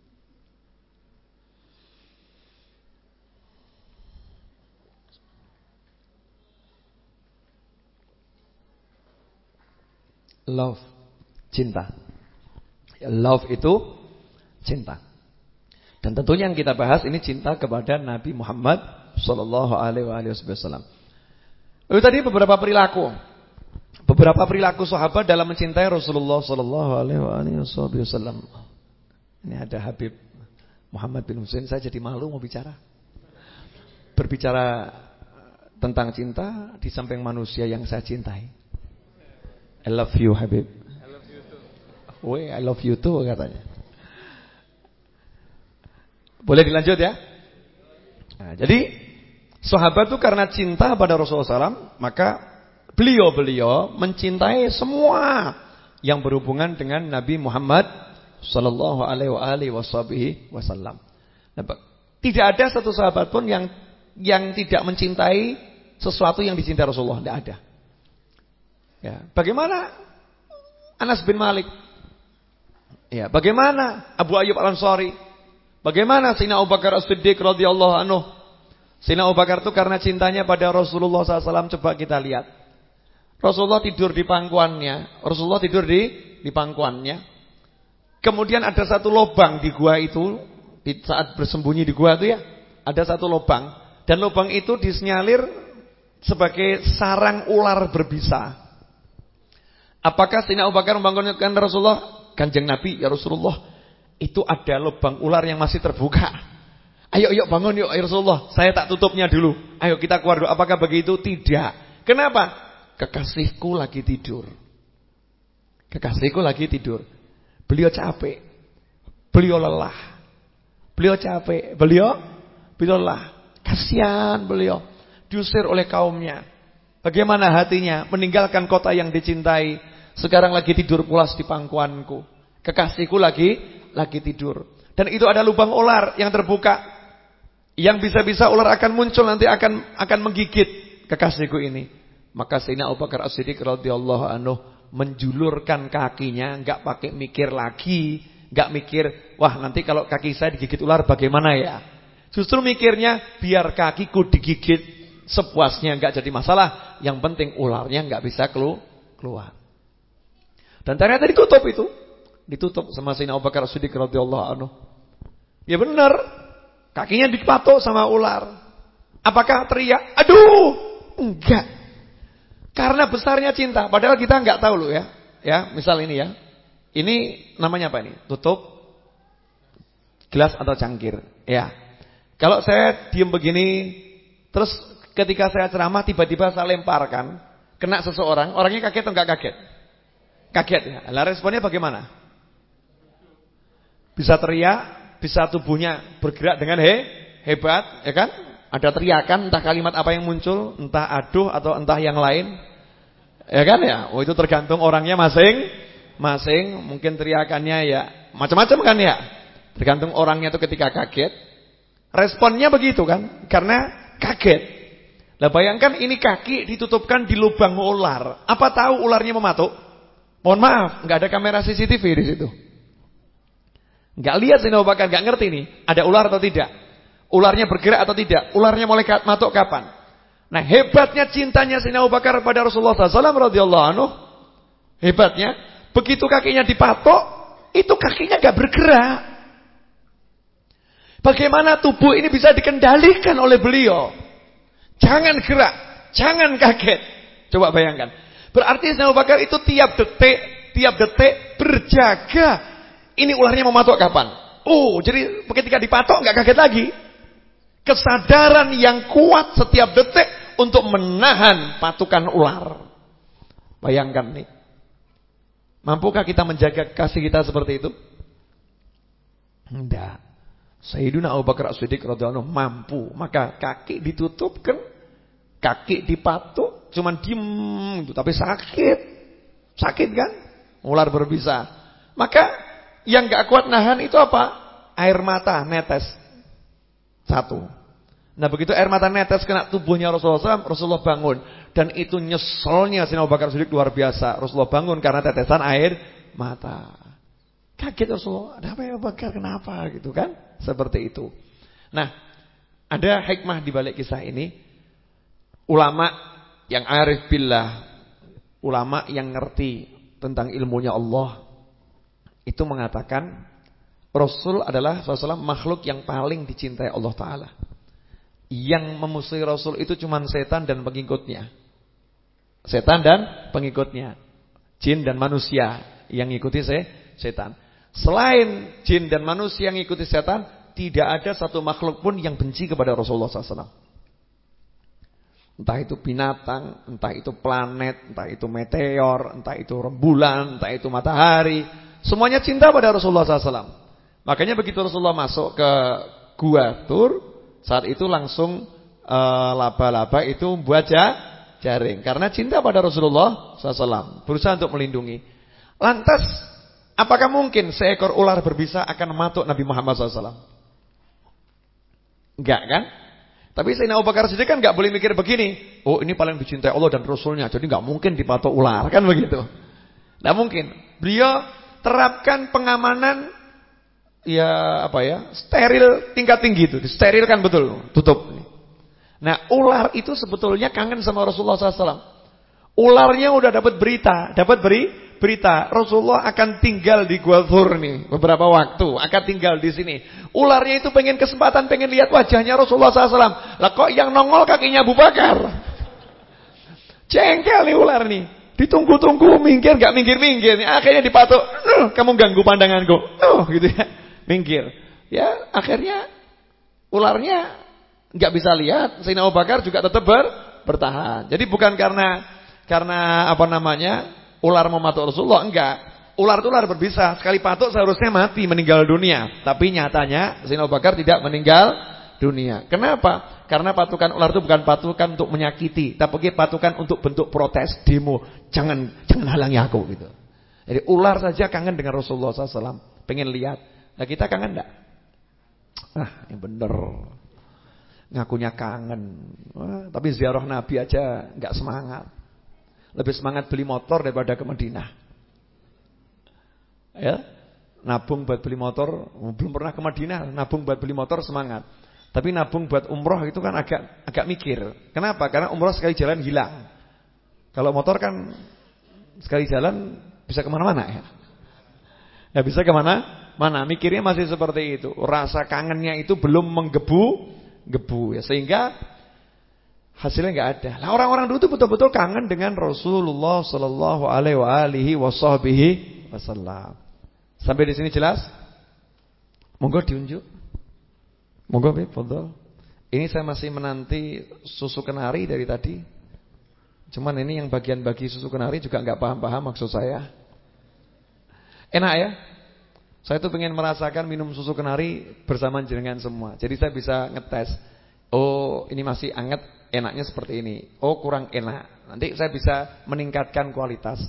Love, cinta. Love itu cinta. Dan tentunya yang kita bahas ini cinta kepada Nabi Muhammad sallallahu alaihi wasallam. Lalu tadi beberapa perilaku sahabat dalam mencintai Rasulullah sallallahu alaihi wasallam. Ini ada Habib Muhammad bin Husain, saya jadi malu mau bicara. Berbicara tentang cinta di samping manusia yang saya cintai. I love you Habib. I love you too. I love you too katanya. Boleh dilanjut ya? Nah, jadi sahabat itu karena cinta pada Rasulullah SAW, maka beliau mencintai semua yang berhubungan dengan Nabi Muhammad sallallahu alaihi wasallam. Tidak ada satu sahabat pun yang tidak mencintai sesuatu yang dicintai Rasulullah, tidak ada. Ya, bagaimana Anas bin Malik? Ya, bagaimana Abu Ayyub Al-Ansari? Bagaimana Sayyidina Abu Bakar As-Siddiq radhiyallahu anhu? Sayyidina Abu Bakar itu karena cintanya pada Rasulullah SAW. Coba kita lihat. Rasulullah tidur di pangkuannya. Kemudian ada satu lubang di gua itu, di saat bersembunyi di gua itu ya, ada satu lubang, dan lubang itu disinyalir sebagai sarang ular berbisa. Apakah Sayyidina Abu Bakar membangunkan Rasulullah? Kanjeng Nabi, ya Rasulullah, itu ada lubang ular yang masih terbuka. Ayo bangun yuk ya Rasulullah, saya tak tutupnya dulu. Ayo kita keluar dulu. Apakah begitu? Tidak. Kenapa? Kekasihku lagi tidur. Beliau capek. Beliau lelah. Beliau capek. Beliau lelah. Kasihan beliau. Diusir oleh kaumnya. Bagaimana hatinya meninggalkan kota yang dicintai. Sekarang lagi tidur pulas di pangkuanku. Kekasihku lagi tidur. Dan itu ada lubang ular yang terbuka. Yang bisa-bisa ular akan muncul nanti akan menggigit kekasihku ini. Maka Sayyidina Abu Bakar As-Siddiq radhiyallahu anhu menjulurkan kakinya, enggak pakai mikir lagi, enggak mikir, wah nanti kalau kaki saya digigit ular bagaimana ya? Justru mikirnya biar kakiku digigit Sepuasnya enggak jadi masalah. Yang penting ularnya enggak bisa keluar. Dan ternyata ditutup itu. Ditutup sama Sayyidina Abu Bakar As-Siddiq radhiyallahu anhu. Ya benar. Kakinya dipatok sama ular. Apakah teriak? Aduh! Enggak. Karena besarnya cinta. Padahal kita enggak tahu loh ya. Ya, misal ini ya. Ini namanya apa ini? Tutup gelas atau cangkir. Ya. Kalau saya diam begini, terus ketika saya ceramah tiba-tiba saya lemparkan, kena seseorang, orangnya kaget atau enggak kaget? Kaget ya. Lah responnya bagaimana? Bisa teriak, bisa tubuhnya bergerak dengan hebat, ya kan? Ada teriakan, entah kalimat apa yang muncul, entah aduh atau entah yang lain. Ya kan ya? Oh itu tergantung orangnya masing-masing, mungkin teriakannya ya macam-macam kan ya. Tergantung orangnya itu ketika kaget. Responnya begitu kan? Karena kaget. Lah bayangkan ini kaki ditutupkan di lubang ular. Apa tahu ularnya mematuk? Mohon maaf, enggak ada kamera CCTV di situ. Enggak lihat Sayyidina Abu Bakar, enggak ngerti nih, ada ular atau tidak. Ularnya bergerak atau tidak, ularnya mulai matuk kapan. Nah, hebatnya cintanya Sayyidina Abu Bakar pada Rasulullah SAW radhiyallahu anhu. Hebatnya, begitu kakinya dipatok, itu kakinya enggak bergerak. Bagaimana tubuh ini bisa dikendalikan oleh beliau? Jangan gerak, jangan kaget. Coba bayangkan. Berarti Sayyidina Abu Bakar itu tiap detik berjaga. Ini ularnya mau matok kapan? Oh, jadi ketika dipatok enggak kaget lagi. Kesadaran yang kuat setiap detik untuk menahan patukan ular. Bayangkan nih. Mampukah kita menjaga kasih kita seperti itu? Enggak. Sayyidina Abu Bakar As-Siddiq radhiyallahu anhu mampu. Maka kaki ditutupkan, kaki dipatuk, cuman diem gitu, tapi sakit. Sakit kan? Ular berbisa. Maka yang enggak kuat nahan itu apa? Air mata netes. Satu. Nah begitu air mata netes kena tubuhnya Rasulullah SAW, Rasulullah bangun. Dan itu nyeselnya Sayyidina Abu Bakar As-Siddiq luar biasa. Rasulullah bangun karena tetesan air mata. Kaget Rasulullah, ada apa ya Abu Bakar, kenapa gitu kan? Seperti itu. Nah, ada hikmah di balik kisah ini. Ulama yang arif billah, ulama yang ngerti tentang ilmunya Allah, itu mengatakan Rasul adalah SAW makhluk yang paling dicintai Allah Ta'ala. Yang memusuhi Rasul itu cuma setan dan pengikutnya. Setan dan pengikutnya. Jin dan manusia yang ngikuti setan. Selain jin dan manusia yang ngikuti setan, tidak ada satu makhluk pun yang benci kepada Rasulullah SAW. Entah itu binatang, entah itu planet, entah itu meteor, entah itu rembulan, entah itu matahari. Semuanya cinta pada Rasulullah SAW. Makanya begitu Rasulullah masuk ke gua Tur, saat itu langsung laba-laba itu buat jaring. Karena cinta pada Rasulullah SAW. Berusaha untuk melindungi. Lantas, apakah mungkin seekor ular berbisa akan mematuk Nabi Muhammad SAW? Enggak kan? Tapi Sayyidina Abu Bakar Siddiq kan enggak boleh mikir begini. Oh ini paling dicintai Allah dan Rasulnya, jadi enggak mungkin dipatuk ular. Kan begitu. Enggak mungkin. Beliau terapkan pengamanan ya apa ya, steril tingkat tinggi itu, disterilkan betul, tutup. Nah ular itu sebetulnya kangen sama Rasulullah SAW. Ularnya udah dapat berita Rasulullah akan tinggal di Gua Thur nih beberapa waktu, akan tinggal di sini. Ularnya itu pengen kesempatan, pengen lihat wajahnya Rasulullah SAW. Lah kok yang nongol kakinya Abu Bakar. Jengkel nih ular nih. Ditunggu-tunggu minggir gak minggir-minggir nih. Akhirnya dipatuk. Kamu ganggu pandanganku. Gitu ya. Minggir. Ya akhirnya ularnya nggak bisa lihat. Sayyidina Abu Bakar juga tetap bertahan. Jadi bukan karena apa namanya ular mematuk Rasulullah, enggak. Ular itu ular berbisa. Sekali patuk seharusnya mati, meninggal dunia. Tapi nyatanya Sayyidina Abu Bakar tidak meninggal dunia. Kenapa? Karena patukan ular itu bukan patukan untuk menyakiti, tapi patukan untuk bentuk protes, demo. Jangan halangi aku gitu. Jadi ular saja kangen dengan Rasulullah SAW, pengen lihat. Nah kita kangen enggak? Yang bener. Ngakunya kangen. Tapi ziarah Nabi aja enggak semangat. Lebih semangat beli motor daripada ke Madinah. Ya, nabung buat beli motor. Belum pernah ke Madinah, nabung buat beli motor semangat. Tapi nabung buat umroh itu kan agak mikir. Kenapa? Karena umroh sekali jalan hilang. Kalau motor kan sekali jalan bisa kemana-mana ya. Ya bisa kemana-mana. Mikirnya masih seperti itu. Rasa kangennya itu belum menggebu ya, sehingga hasilnya nggak ada. Lah orang-orang dulu itu betul-betul kangen dengan Rasulullah sallallahu alaihi wasallam. Sampai di sini jelas? Monggo diunjuk. Monggo Bib, fadhol. Ini saya masih menanti susu kenari dari tadi. Cuman ini yang bagian bagi susu kenari juga nggak paham-paham maksud saya. Enak ya? Saya tuh pengen merasakan minum susu kenari bersama jenengan semua. Jadi saya bisa ngetes. Oh, ini masih anget, enaknya seperti ini. Oh, kurang enak. Nanti saya bisa meningkatkan kualitas.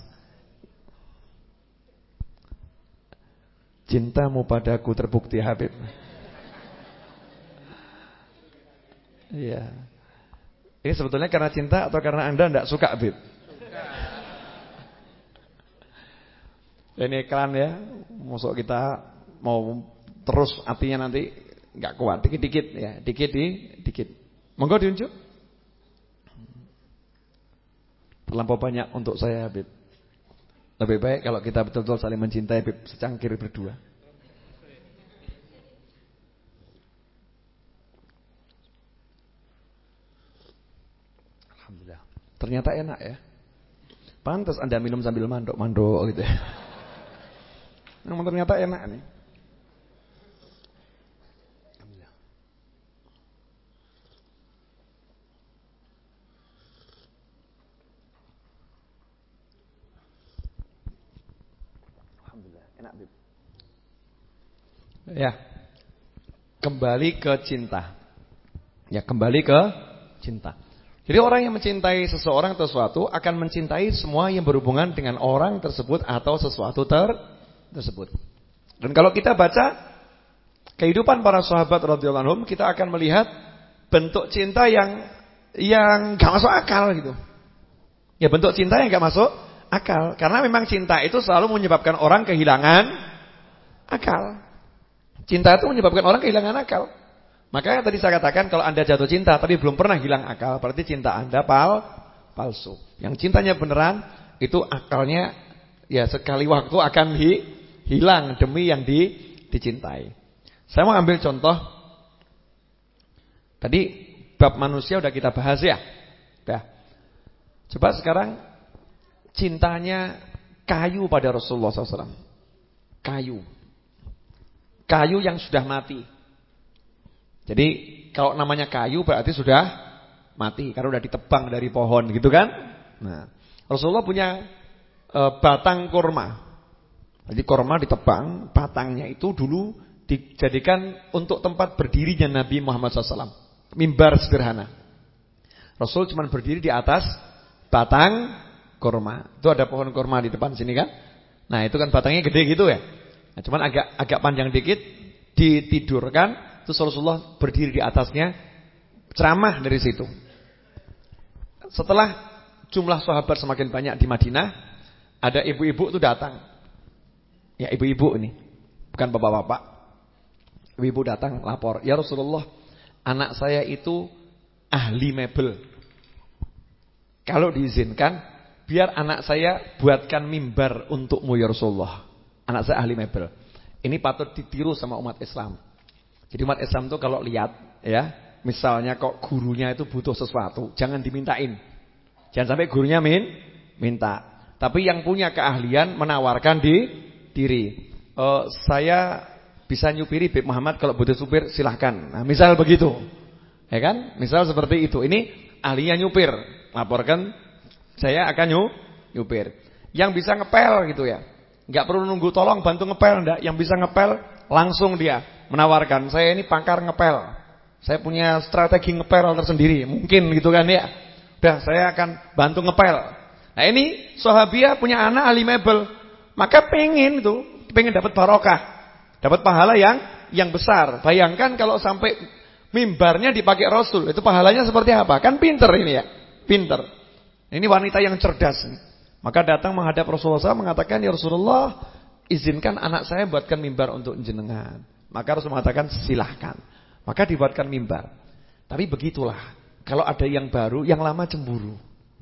Cintamu padaku terbukti Habib. Iya. Ini sebetulnya karena cinta atau karena Anda enggak suka Habib? Ini iklan ya. Masuk kita mau terus artinya nanti enggak kuat, dikit-dikit ya, dikit. Monggo diunjuk. Terlampau banyak untuk saya Habib. Lebih baik kalau kita betul-betul saling mencintai Habib, secangkir berdua. Alhamdulillah. Ternyata enak ya. Pantas Anda minum sambil mandok-mandok gitu ya. Namun ternyata enak nih. Alhamdulillah. Alhamdulillah, enak Bib. Ya. Kembali ke cinta. Ya, kembali ke cinta. Jadi orang yang mencintai seseorang atau sesuatu akan mencintai semua yang berhubungan dengan orang tersebut atau sesuatu tersebut. Dan kalau kita baca kehidupan para sahabat radhiyallahu anhum, kita akan melihat bentuk cinta yang enggak masuk akal gitu. Ya, bentuk cinta yang enggak masuk akal, karena memang cinta itu selalu menyebabkan orang kehilangan akal. Cinta itu menyebabkan orang kehilangan akal. Makanya tadi saya katakan kalau Anda jatuh cinta tapi belum pernah hilang akal, berarti cinta Anda palsu. Yang cintanya beneran itu akalnya ya sekali waktu akan hilang demi yang dicintai. Saya mau ambil contoh. Tadi bab manusia udah kita bahas ya. Coba sekarang cintanya kayu pada Rasulullah SAW. Kayu yang sudah mati. Jadi kalau namanya kayu berarti sudah mati karena sudah ditebang dari pohon gitu kan. Nah, Rasulullah punya batang kurma. Jadi kurma ditebang, batangnya itu dulu dijadikan untuk tempat berdirinya Nabi Muhammad SAW. Mimbar sederhana. Rasul cuma berdiri di atas batang kurma. Itu ada pohon kurma di depan sini kan. Nah itu kan batangnya gede gitu ya. Nah, cuman agak panjang dikit, ditidurkan. Terus Rasulullah berdiri di atasnya, ceramah dari situ. Setelah jumlah sahabat semakin banyak di Madinah, ada ibu-ibu itu datang. Ya ibu-ibu ini, bukan bapak-bapak. Ibu-ibu datang lapor, ya Rasulullah, anak saya itu ahli mebel. Kalau diizinkan, biar anak saya buatkan mimbar untukmu ya Rasulullah. Anak saya ahli mebel. Ini patut ditiru sama umat Islam. Jadi umat Islam itu kalau lihat ya, misalnya kok gurunya itu butuh sesuatu, jangan dimintain. Jangan sampai gurunya minta. Tapi yang punya keahlian menawarkan diri. Saya bisa nyupiri Bib Muhammad, kalau butuh supir silahkan. Nah, misal begitu. Ya kan? Misal seperti itu. Ini ahlinya nyupir, laporkan saya akan nyupir. Yang bisa ngepel gitu ya. Enggak perlu nunggu tolong bantu ngepel enggak, yang bisa ngepel langsung dia menawarkan, saya ini pakar ngepel. Saya punya strategi ngepel tersendiri, mungkin gitu kan ya. Udah, saya akan bantu ngepel. Nah, ini sahabiah punya anak ahli mebel. Maka pengen dapat barokah, dapat pahala yang besar. Bayangkan kalau sampai mimbarnya dipakai Rasul, itu pahalanya seperti apa? Kan pinter ini ya, pinter. Ini wanita yang cerdas. Maka datang menghadap Rasulullah SAW mengatakan, ya Rasulullah, izinkan anak saya buatkan mimbar untuk jenengan. Maka Rasul mengatakan silahkan. Maka dibuatkan mimbar. Tapi begitulah, kalau ada yang baru, yang lama cemburu.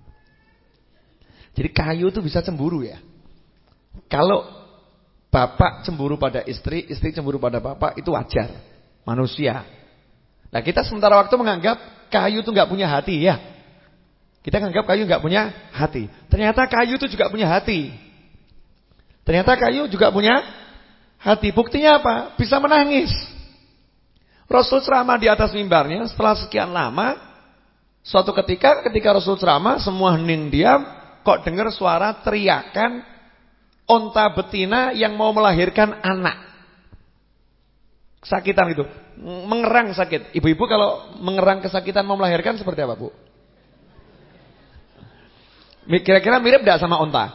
Jadi kayu itu bisa cemburu ya. Kalau bapak cemburu pada istri, istri cemburu pada bapak, itu wajar, manusia. Nah kita sementara waktu menganggap kayu itu nggak punya hati ya. Kita menganggap kayu nggak punya hati. Ternyata kayu itu juga punya hati. Ternyata kayu juga punya hati. Buktinya apa? Bisa menangis. Rasul ceramah di atas mimbarnya setelah sekian lama. Suatu ketika Rasul ceramah, semua hening diam, kok dengar suara teriakan onta betina yang mau melahirkan anak. Sakitan gitu, mengerang sakit. Ibu-ibu kalau mengerang kesakitan mau melahirkan seperti apa, Bu? Kira-kira mirip enggak sama onta?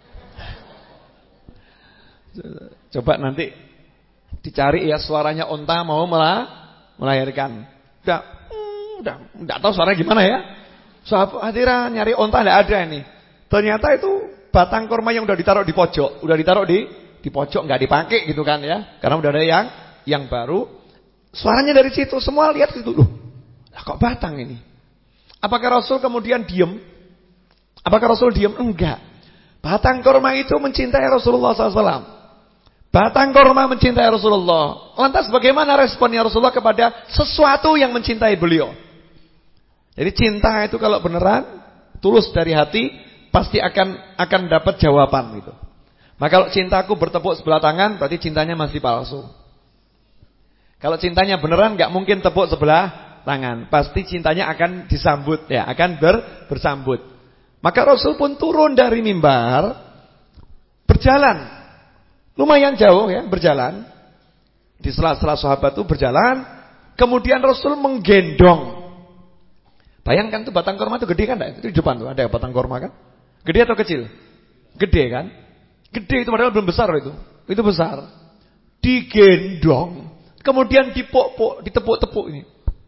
Coba nanti dicari ya suaranya onta mau melahirkan. Udah enggak tahu suaranya gimana ya. Sahabat hadirin nyari onta enggak ada ini. Ternyata itu batang kurma yang udah ditaruh di pojok, udah ditaruh di pojok, enggak dipakai gitu kan ya. Karena udah ada yang baru. Suaranya dari situ, semua lihat itu. Loh, lah kok batang ini? Apakah Rasul kemudian diam? Apakah Rasul diam? Enggak. Batang kurma itu mencintai Rasulullah SAW. Batang kurma mencintai Rasulullah. Lantas bagaimana responnya Rasulullah kepada sesuatu yang mencintai beliau? Jadi cinta itu kalau beneran tulus dari hati, pasti akan dapat jawaban gitu. Maka kalau cintaku bertepuk sebelah tangan, berarti cintanya masih palsu. Kalau cintanya beneran nggak mungkin tepuk sebelah tangan, pasti cintanya akan disambut ya, akan bersambut. Maka Rasul pun turun dari mimbar, berjalan. Lumayan jauh ya, berjalan. Di sela-sela sahabat itu berjalan, kemudian Rasul menggendong. Bayangkan tuh batang kurma itu gede kan enggak? Itu di depan tuh ada batang kurma kan? Gede atau kecil? Gede kan? Gede itu padahal belum besar itu. Itu besar. Digendong, kemudian dipuk-puk, ditepuk-tepuk ini.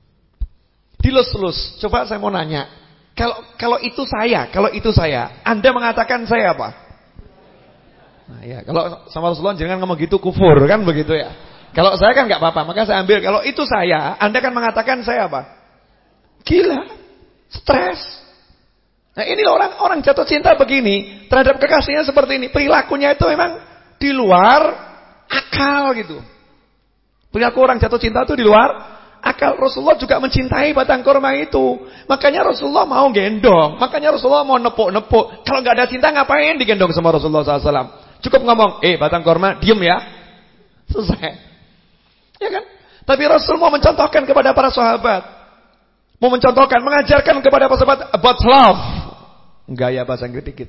Dilus-lus. Coba saya mau nanya, kalau itu saya, Anda mengatakan saya apa? Nah ya, kalau sama Rasulullah jangan ngomong gitu, kufur kan begitu ya. Kalau saya kan enggak apa-apa, maka saya ambil. Kalau itu saya, Anda kan mengatakan saya apa? Gila, stres. Nah ini orang jatuh cinta begini, terhadap kekasihnya seperti ini. Perilakunya itu memang di luar akal gitu. Perilaku orang jatuh cinta itu di luar akal. Rasulullah juga mencintai batang kurma itu. Makanya Rasulullah mau gendong. Makanya Rasulullah mau nepuk-nepuk. Kalau nggak ada cinta ngapain digendong sama Rasulullah SAW? Cukup ngomong, batang kurma, diem ya. Selesai. Ya kan? Tapi Rasul mau mencontohkan kepada para sahabat. Mau mencontohkan, mengajarkan kepada para sahabat about love. Gaya bahasa Inggris dikit.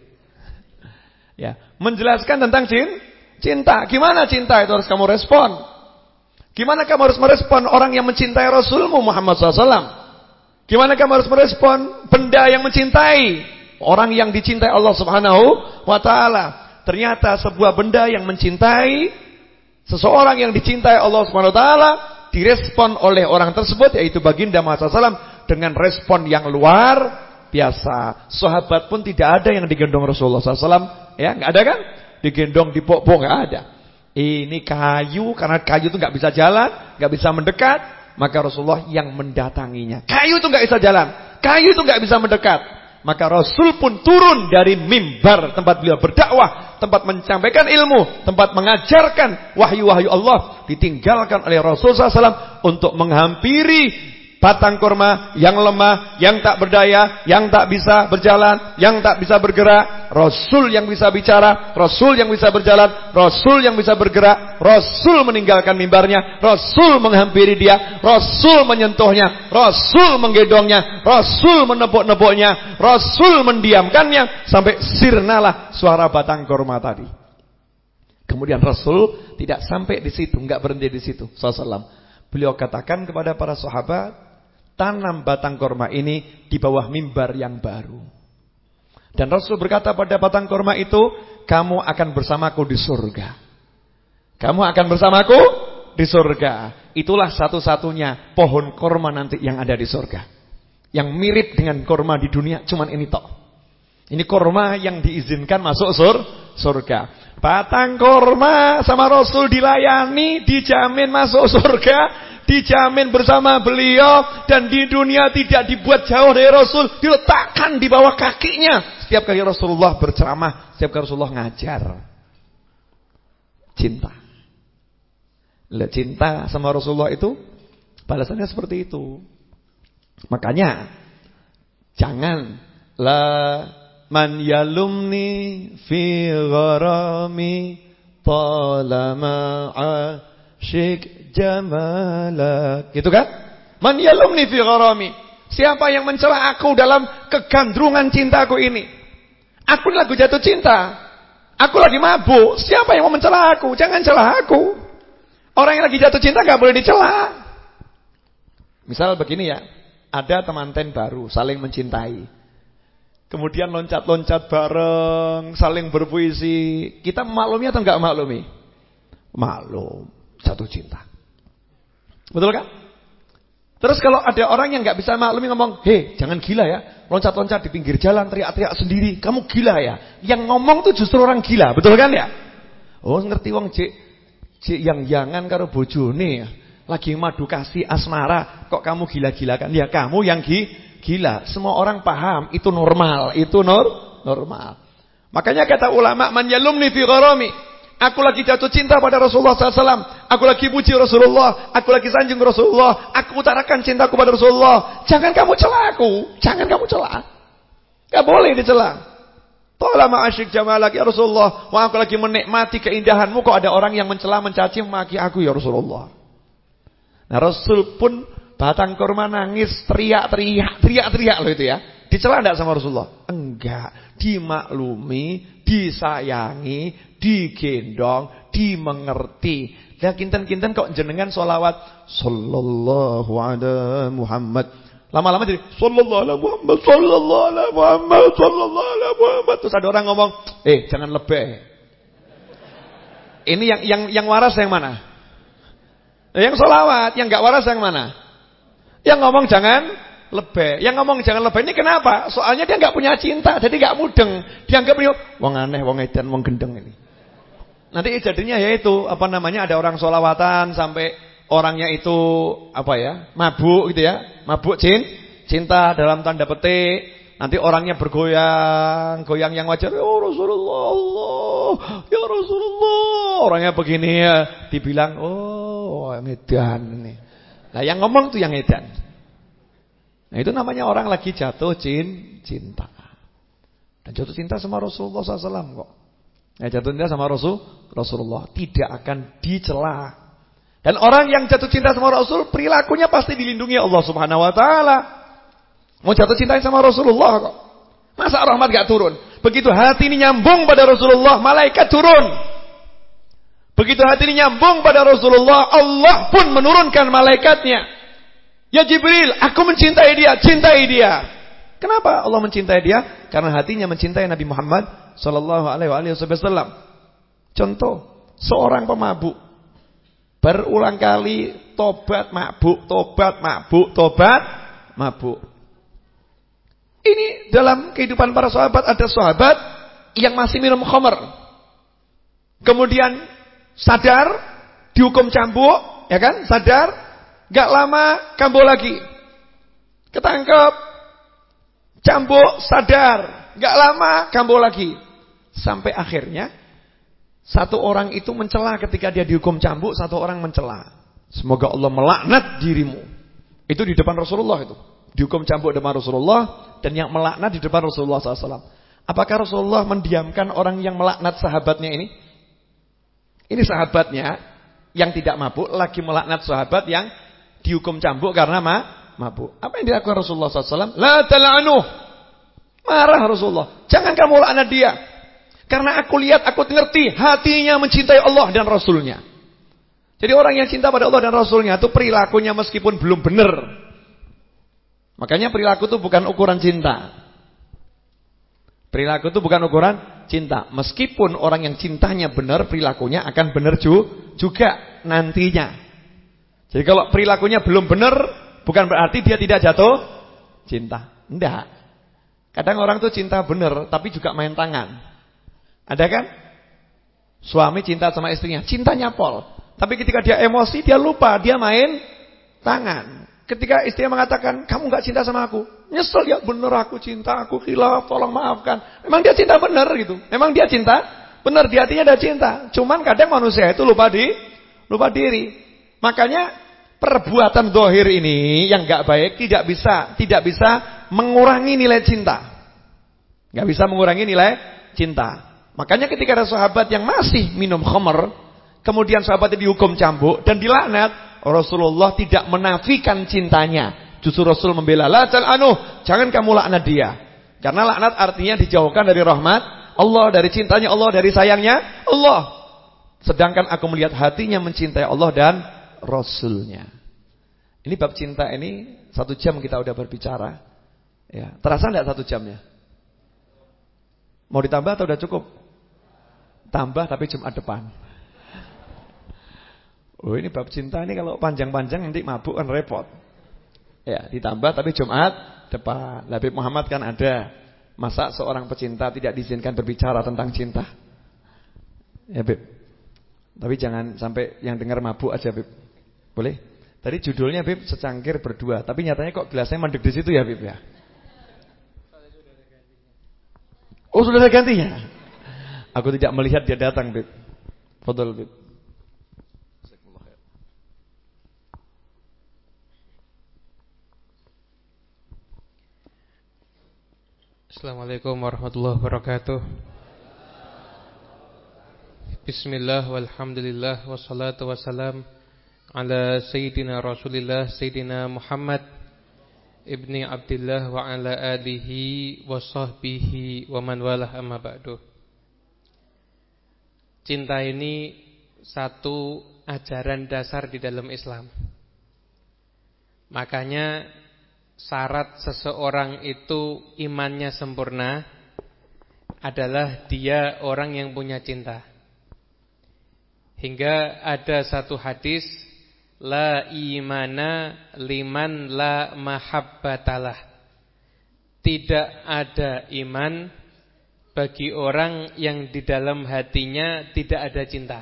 Ya, menjelaskan tentang cinta. Gimana cinta itu harus kamu respon? Gimana kamu harus merespon orang yang mencintai Rasulmu Muhammad SAW? Gimana kamu harus merespon benda yang mencintai orang yang dicintai Allah Subhanahu wa Ta'ala? Ternyata sebuah benda yang mencintai seseorang yang dicintai Allah Subhanahu wa Ta'ala direspon oleh orang tersebut, yaitu baginda Muhammad SAW, dengan respon yang luar biasa. Sahabat pun tidak ada yang digendong Rasulullah SAW, ya, nggak ada kan? Digendong, dipuk-puk, nggak ada. Ini kayu, karena kayu itu nggak bisa jalan, nggak bisa mendekat, maka Rasulullah yang mendatanginya. Kayu itu nggak bisa jalan, kayu itu nggak bisa mendekat, maka Rasul pun turun dari mimbar tempat beliau berdakwah, tempat menyampaikan ilmu, tempat mengajarkan wahyu-wahyu Allah, ditinggalkan oleh Rasul SAW untuk menghampiri batang kurma yang lemah, yang tak berdaya, yang tak bisa berjalan, yang tak bisa bergerak. Rasul yang bisa bicara, Rasul yang bisa berjalan, Rasul yang bisa bergerak. Rasul meninggalkan mimbarnya, Rasul menghampiri dia, Rasul menyentuhnya, Rasul menggendongnya, Rasul menepuk-nepuknya, Rasul mendiamkannya, sampai sirnalah suara batang kurma tadi. Kemudian Rasul tidak sampai di situ, enggak berhenti di situ sallallahu. Beliau katakan kepada para sahabat, tanam batang kurma ini di bawah mimbar yang baru. Dan Rasul berkata pada batang kurma itu, kamu akan bersamaku di surga. Kamu akan bersamaku di surga. Itulah satu-satunya pohon kurma nanti yang ada di surga. Yang mirip dengan kurma di dunia, cuman ini tok. Ini kurma yang diizinkan masuk surga. Batang korma sama Rasul dilayani, dijamin masuk surga, dijamin bersama beliau, dan di dunia tidak dibuat jauh dari Rasul, diletakkan di bawah kakinya. Setiap kali Rasulullah berceramah, setiap kali Rasulullah ngajar. Cinta. Lihat, cinta sama Rasulullah itu balasannya seperti itu. Makanya jangan la man yalumni fi gharami talama asyik jamalak. Gitu kan? Man yalumni fi gharami. Siapa yang mencela aku dalam kegandrungan cintaku ini? Aku lagi jatuh cinta. Aku lagi mabuk. Siapa yang mau mencela aku? Jangan celah aku. Orang yang lagi jatuh cinta gak boleh dicela. Misal begini ya, ada temanten baru saling mencintai, kemudian loncat-loncat bareng, saling berpuisi. Kita maklumi atau enggak maklumi? Maklum, jatuh cinta. Betul kan? Terus kalau ada orang yang enggak bisa maklumi ngomong, "Hei, jangan gila ya, loncat-loncat di pinggir jalan, teriak-teriak sendiri, kamu gila ya." Yang ngomong tuh justru orang gila, betul kan ya? Oh, ngerti wong cik yang-yangan karo bojone, lagi madu kasih asmara, kok kamu gila-gilakan? Ya kamu yang gila. Semua orang paham itu normal, itu normal. Makanya kata ulama, man yalumni fi gharami. Aku lagi jatuh cinta pada Rasulullah SAW. Aku lagi puji Rasulullah, aku lagi sanjung Rasulullah, aku utarakan cintaku pada Rasulullah. Jangan kamu cela aku, jangan kamu cela. Gak boleh dicela. Talama asyik jamalak ya Rasulullah. Wah, aku lagi menikmati keindahanmu, kok ada orang yang mencela, mencaci, memaki aku ya Rasulullah. Nah, Rasul pun batang kurma nangis, teriak loh itu ya. Dicela enggak sama Rasulullah? Enggak, dimaklumi, disayangi, digendong, dimengerti. Lah kinten-kinten kok jenengan sholawat sallallahu ala Muhammad. Lama-lama jadi sallallahu ala Muhammad, sallallahu ala Muhammad, sallallahu ala Muhammad. Terus ada orang ngomong, jangan lebih. Ini yang waras yang mana? Yang sholawat, yang enggak waras yang mana? Yang ngomong jangan lebih. Yang ngomong jangan lebih ini kenapa? Soalnya dia enggak punya cinta, jadi enggak mudeng. Dianggap dia wong aneh, wong edan, wong gendeng ini. Nanti jadinya yaitu ada orang sholawatan sampai orangnya itu mabuk gitu ya. Mabuk cinta dalam tanda petik. Nanti orangnya bergoyang yang wajar. Ya Rasulullah, Allah, ya Rasulullah. Orangnya begini ya, dibilang yang edan ini. Nah, yang ngomong tuh yang edan. Nah, itu namanya orang lagi jatuh cinta. Dan jatuh cinta sama Rasulullah SAW kok. Nah, jatuh cinta sama Rasulullah tidak akan dicela. Dan orang yang jatuh cinta sama Rasul, perilakunya pasti dilindungi Allah Subhanahu wa taala. Mau jatuh cinta sama Rasulullah kok. Masa rahmat gak turun? Begitu hati ini nyambung pada Rasulullah, malaikat turun. Begitu hati ini nyambung pada Rasulullah, Allah pun menurunkan malaikatnya. Ya Jibril, aku mencintai dia, cintai dia. Kenapa Allah mencintai dia? Karena hatinya mencintai Nabi Muhammad sallallahu alaihi wasallam. Contoh, seorang pemabuk berulang kali tobat mabuk. Ini dalam kehidupan para sahabat, ada sahabat yang masih minum khamr. Kemudian sadar, dihukum cambuk, ya kan? Sadar, gak lama kambuh lagi. Ketangkep, cambuk, sadar, gak lama kambuh lagi. Sampai akhirnya satu orang itu mencela ketika dia dihukum cambuk, satu orang mencela. Semoga Allah melaknat dirimu. Itu di depan Rasulullah itu. Dihukum cambuk di depan Rasulullah, dan yang melaknat di depan Rasulullah SAW. Apakah Rasulullah mendiamkan orang yang melaknat sahabatnya ini? Ini sahabatnya yang tidak mabuk lagi melaknat sahabat yang dihukum cambuk karena mabuk. Apa yang dilakukan Rasulullah SAW? La tal'anuh. Marah Rasulullah. Jangan kamu laknat dia. Karena aku lihat, aku ngerti hatinya mencintai Allah dan Rasulnya. Jadi orang yang cinta pada Allah dan Rasulnya itu perilakunya meskipun belum benar. Makanya perilaku itu bukan ukuran cinta. Perilaku itu bukan ukuran cinta. Meskipun orang yang cintanya benar, perilakunya akan benar juga nantinya. Jadi kalau perilakunya belum benar, bukan berarti dia tidak jatuh cinta. Enggak. Kadang orang tuh cinta benar, tapi juga main tangan. Ada kan? Suami cinta sama istrinya, cintanya pol. Tapi ketika dia emosi, dia lupa, dia main tangan. Ketika istrinya mengatakan, kamu gak cinta sama aku. Nyesel, ya bener aku cinta, aku khilaf, tolong maafkan. Memang dia cinta bener gitu. Memang dia cinta bener, di hatinya ada cinta. Cuman kadang manusia itu lupa diri. Makanya perbuatan zahir ini yang gak baik tidak bisa mengurangi nilai cinta. Gak bisa mengurangi nilai cinta. Makanya ketika ada sahabat yang masih minum khamr, kemudian sahabatnya dihukum cambuk dan dilaknat, Rasulullah tidak menafikan cintanya. Justru Rasul membela, la tal'anuh, jangan kamu laknat dia. Karena laknat artinya dijauhkan dari rahmat Allah, dari cintanya Allah, dari sayangnya Allah. Sedangkan aku melihat hatinya mencintai Allah dan Rasulnya. Ini bab cinta ini 1 jam kita udah berbicara. Ya, terasa enggak 1 jamnya? Mau ditambah atau udah cukup? Tambah tapi Jumat depan. Oh, ini bab cinta ini kalau panjang-panjang nanti mabuk kan repot. Ya, ditambah tapi Jumat depan. Habib Muhammad kan ada. Masa seorang pecinta tidak diizinkan berbicara tentang cinta? Ya, Bib. Tapi jangan sampai yang dengar mabuk aja, Bib. Boleh? Tadi judulnya, Bib, secangkir berdua. Tapi nyatanya kok gelasnya mandek di situ ya, Bib ya? Oh, sudah ada gantinya? Aku tidak melihat dia datang, Bib. Fadhal, Bib. Assalamualaikum warahmatullahi wabarakatuh. Bismillah walhamdulillah wassalatu wassalam ala sayyidina Rasulillah sayyidina Muhammad ibni Abdillah wa ala alihi wa sahbihi wa man walah amma ba'du. Cinta ini satu ajaran dasar di dalam Islam. Makanya syarat seseorang itu imannya sempurna adalah dia orang yang punya cinta. Hingga ada satu hadis, la imana liman la mahabbatalah. Tidak ada iman bagi orang yang di dalam hatinya tidak ada cinta.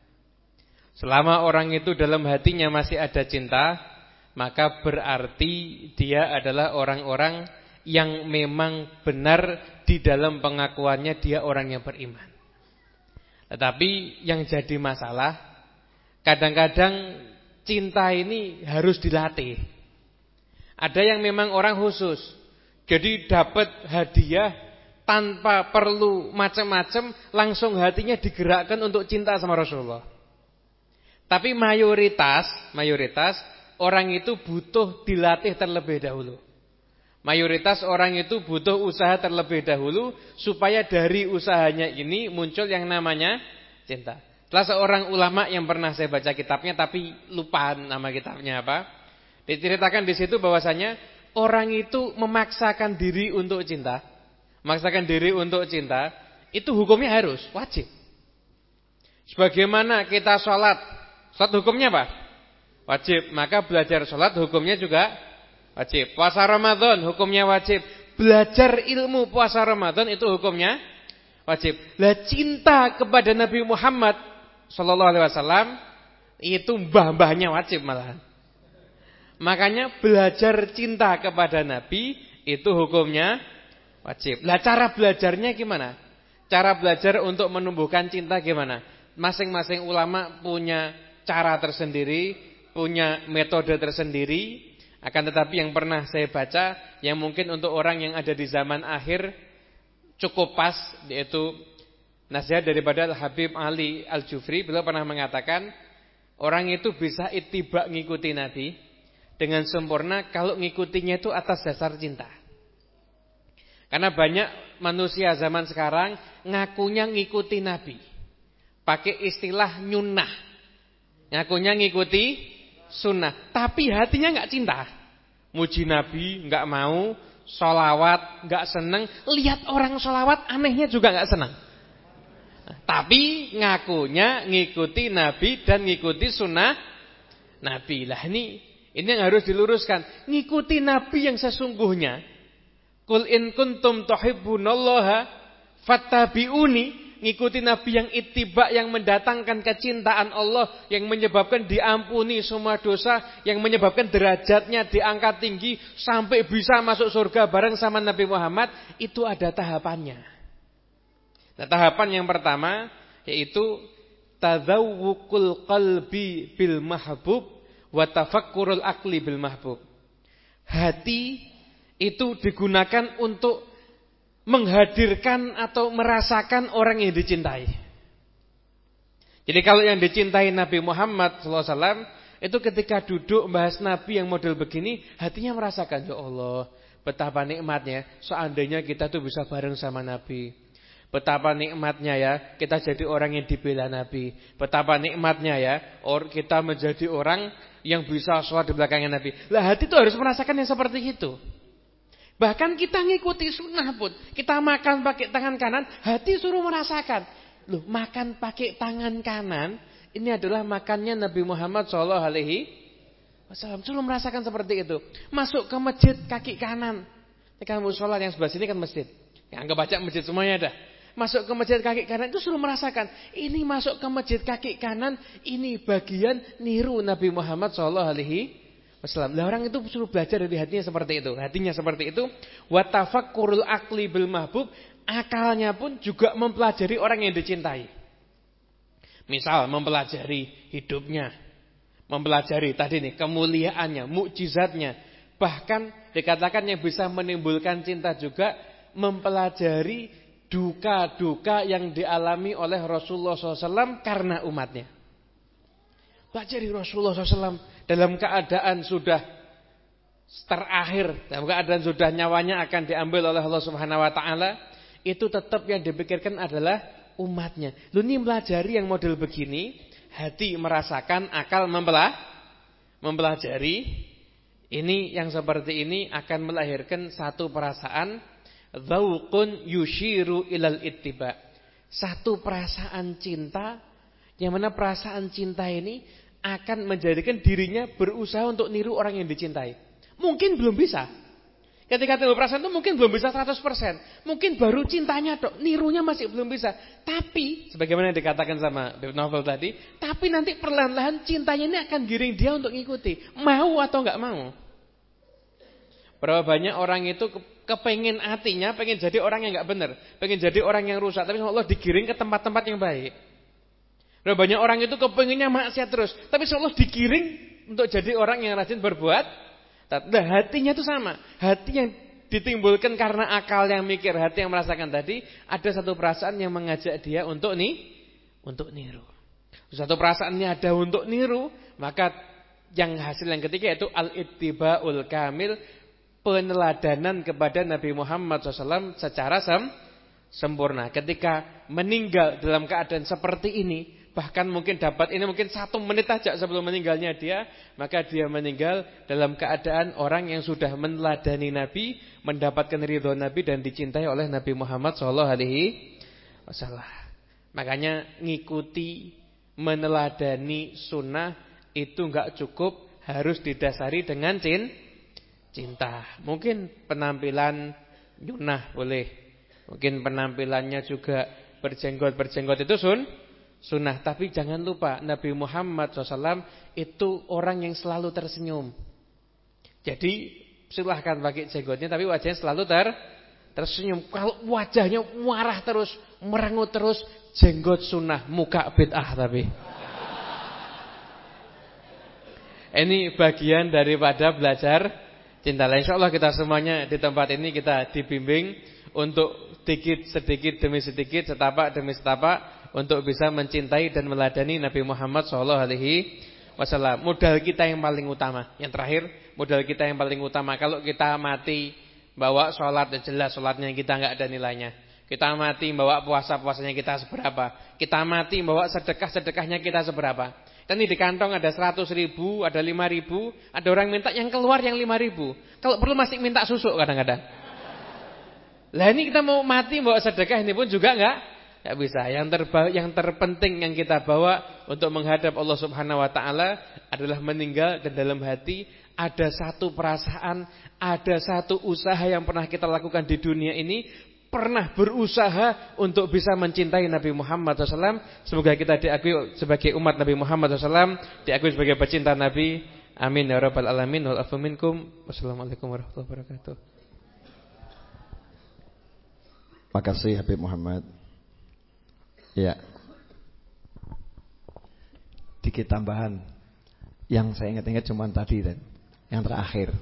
Selama orang itu dalam hatinya masih ada cinta, maka berarti dia adalah orang-orang yang memang benar di dalam pengakuannya dia orang yang beriman. Tetapi yang jadi masalah, kadang-kadang cinta ini harus dilatih. Ada yang memang orang khusus, jadi dapat hadiah tanpa perlu macam-macam, langsung hatinya digerakkan untuk cinta sama Rasulullah. Tapi mayoritas orang itu butuh dilatih terlebih dahulu. Mayoritas orang itu butuh usaha terlebih dahulu supaya dari usahanya ini muncul yang namanya cinta. Salah seorang ulama yang pernah saya baca kitabnya tapi lupa nama kitabnya apa. Diceritakan di situ bahwasanya orang itu memaksakan diri untuk cinta. Memaksakan diri untuk cinta itu hukumnya harus wajib. Sebagaimana kita sholat hukumnya apa? Wajib. Maka belajar sholat hukumnya juga wajib. Puasa Ramadan hukumnya wajib. Belajar ilmu puasa Ramadan itu hukumnya wajib. Lah cinta kepada Nabi Muhammad sallallahu alaihi wasallam itu mbah-mbahnya wajib malahan. Makanya belajar cinta kepada Nabi itu hukumnya wajib. Lah cara belajarnya gimana? Cara belajar untuk menumbuhkan cinta gimana? Masing-masing ulama punya cara tersendiri, punya metode tersendiri. Akan tetapi yang pernah saya baca, yang mungkin untuk orang yang ada di zaman akhir cukup pas, yaitu nasihat daripada Habib Ali Al-Jufri. Beliau pernah mengatakan, orang itu bisa ittiba ngikuti Nabi dengan sempurna kalau ngikutinya itu atas dasar cinta. Karena banyak manusia zaman sekarang ngakunya ngikuti Nabi, pakai istilah nyunnah, ngakunya ngikuti sunnah, tapi hatinya nggak cinta. Muji Nabi nggak mau, sholawat nggak seneng, lihat orang sholawat anehnya juga nggak seneng. Tapi ngakunya ngikuti Nabi dan ngikuti sunnah Nabi. Lah ini yang harus diluruskan. Ngikuti Nabi yang sesungguhnya. Qul in kuntum tuhibbunallaha fattabi'uni. ngikuti Nabi yang ittiba, yang mendatangkan kecintaan Allah, yang menyebabkan diampuni semua dosa, yang menyebabkan derajatnya diangkat tinggi sampai bisa masuk surga bareng sama Nabi Muhammad, itu ada tahapannya. Nah, tahapan yang pertama yaitu tadzawwuqul qalbi bil mahbub wa tafakkurul aqli bil mahbub. Hati itu digunakan untuk menghadirkan atau merasakan orang yang dicintai. Jadi kalau yang dicintai Nabi Muhammad SAW itu ketika duduk membahas Nabi yang model begini, hatinya merasakan, ya Allah, betapa nikmatnya seandainya kita tuh bisa bareng sama Nabi. Betapa nikmatnya ya kita jadi orang yang dibela Nabi. Betapa nikmatnya ya kita menjadi orang yang bisa sholat di belakangnya Nabi. Lah hati itu harus merasakan yang seperti itu. Bahkan kita ngikuti sunnah pun, kita makan pakai tangan kanan, hati suruh merasakan. Loh, makan pakai tangan kanan, ini adalah makannya Nabi Muhammad SAW. Suruh merasakan seperti itu. Masuk ke masjid kaki kanan. Ini kan musola yang sebelah sini kan masjid. Yang anggap baca masjid semuanya ada. Masuk ke masjid kaki kanan itu suruh merasakan. Ini masuk ke masjid kaki kanan, ini bagian niru Nabi Muhammad SAW. Lah orang itu suruh belajar dari hatinya seperti itu. Hatinya seperti itu. Wa tafakkurul aqli bil mahbub. Akalnya pun juga mempelajari orang yang dicintai. Misal mempelajari hidupnya. Mempelajari tadi nih kemuliaannya, mukjizatnya. Bahkan dikatakan yang bisa menimbulkan cinta juga mempelajari duka-duka yang dialami oleh Rasulullah SAW karena umatnya. Pelajari Rasulullah SAW. Dalam keadaan sudah terakhir, dalam keadaan sudah nyawanya akan diambil oleh Allah Subhanahu wa taala, itu tetap yang dipikirkan adalah umatnya. Lu ini melajari yang model begini, hati merasakan, akal mempelajari. Ini yang seperti ini akan melahirkan satu perasaan dzauqun yushiru ilal ittiba. Satu perasaan cinta, yang mana perasaan cinta ini akan menjadikan dirinya berusaha untuk niru orang yang dicintai. Mungkin belum bisa. Ketika timbul perasaan itu mungkin belum bisa 100%. Mungkin baru cintanya dok, nirunya masih belum bisa. Tapi, sebagaimana yang dikatakan sama novel tadi, tapi nanti perlahan-lahan cintanya ini akan giring dia untuk ngikuti. Mau atau enggak mau. Berapa banyak orang itu kepengen hatinya, pengen jadi orang yang enggak benar. Pengen jadi orang yang rusak. Tapi Allah digiring ke tempat-tempat yang baik. Banyak orang itu kepenginnya maksiat terus, tapi Allah digiring untuk jadi orang yang rajin berbuat. Nah, hatinya itu sama. Hati yang ditimbulkan karena akal yang mikir, hati yang merasakan tadi, ada satu perasaan yang mengajak dia untuk niru. Satu perasaannya ada untuk niru, maka yang hasil yang ketiga itu al-ittiba'ul kamil, peneladanan kepada Nabi Muhammad SAW secara sempurna. Ketika meninggal dalam keadaan seperti ini, bahkan mungkin dapat ini mungkin 1 menit saja sebelum meninggalnya dia, maka dia meninggal dalam keadaan orang yang sudah meneladani Nabi, mendapatkan ridho Nabi dan dicintai oleh Nabi Muhammad SAW. Makanya ngikuti, meneladani sunnah itu enggak cukup, harus didasari dengan cinta. Mungkin penampilan nyunah boleh, mungkin penampilannya juga berjenggot itu sunnah, tapi jangan lupa Nabi Muhammad SAW itu orang yang selalu tersenyum. Jadi silahkan pakai jenggotnya, tapi wajahnya selalu tersenyum. Kalau wajahnya marah terus, merengut terus, jenggot sunnah, muka bid'ah tapi. Ini bagian daripada belajar cinta. InsyaAllah kita semuanya di tempat ini kita dibimbing untuk sedikit demi sedikit, setapak demi setapak, untuk bisa mencintai dan meladani Nabi Muhammad SAW. Modal kita yang paling utama. Yang terakhir, modal kita yang paling utama. Kalau kita mati bawa sholat, ya jelas sholatnya kita enggak ada nilainya. Kita mati bawa puasanya kita seberapa. Kita mati bawa sedekahnya kita seberapa. Dan ini di kantong ada 100.000, ada 5.000, ada orang minta yang keluar yang 5.000. Kalau perlu masih minta susu kadang-kadang. Lah ini kita mau mati bawa sedekah ini pun juga enggak bisa. Yang terpenting yang kita bawa untuk menghadap Allah Subhanahu wa taala adalah meninggal dan dalam hati ada satu perasaan, ada satu usaha yang pernah kita lakukan di dunia ini, pernah berusaha untuk bisa mencintai Nabi Muhammad SAW. Semoga kita diakui sebagai umat Nabi Muhammad SAW, diakui sebagai pecinta Nabi. Amin ya rabbal alamin. Wal afu minkum. Wassalamualaikum warahmatullahi wabarakatuh. Makasih Habib Muhammad. Ya. Dikit tambahan. Yang saya ingat-ingat cuma tadi dan yang terakhir.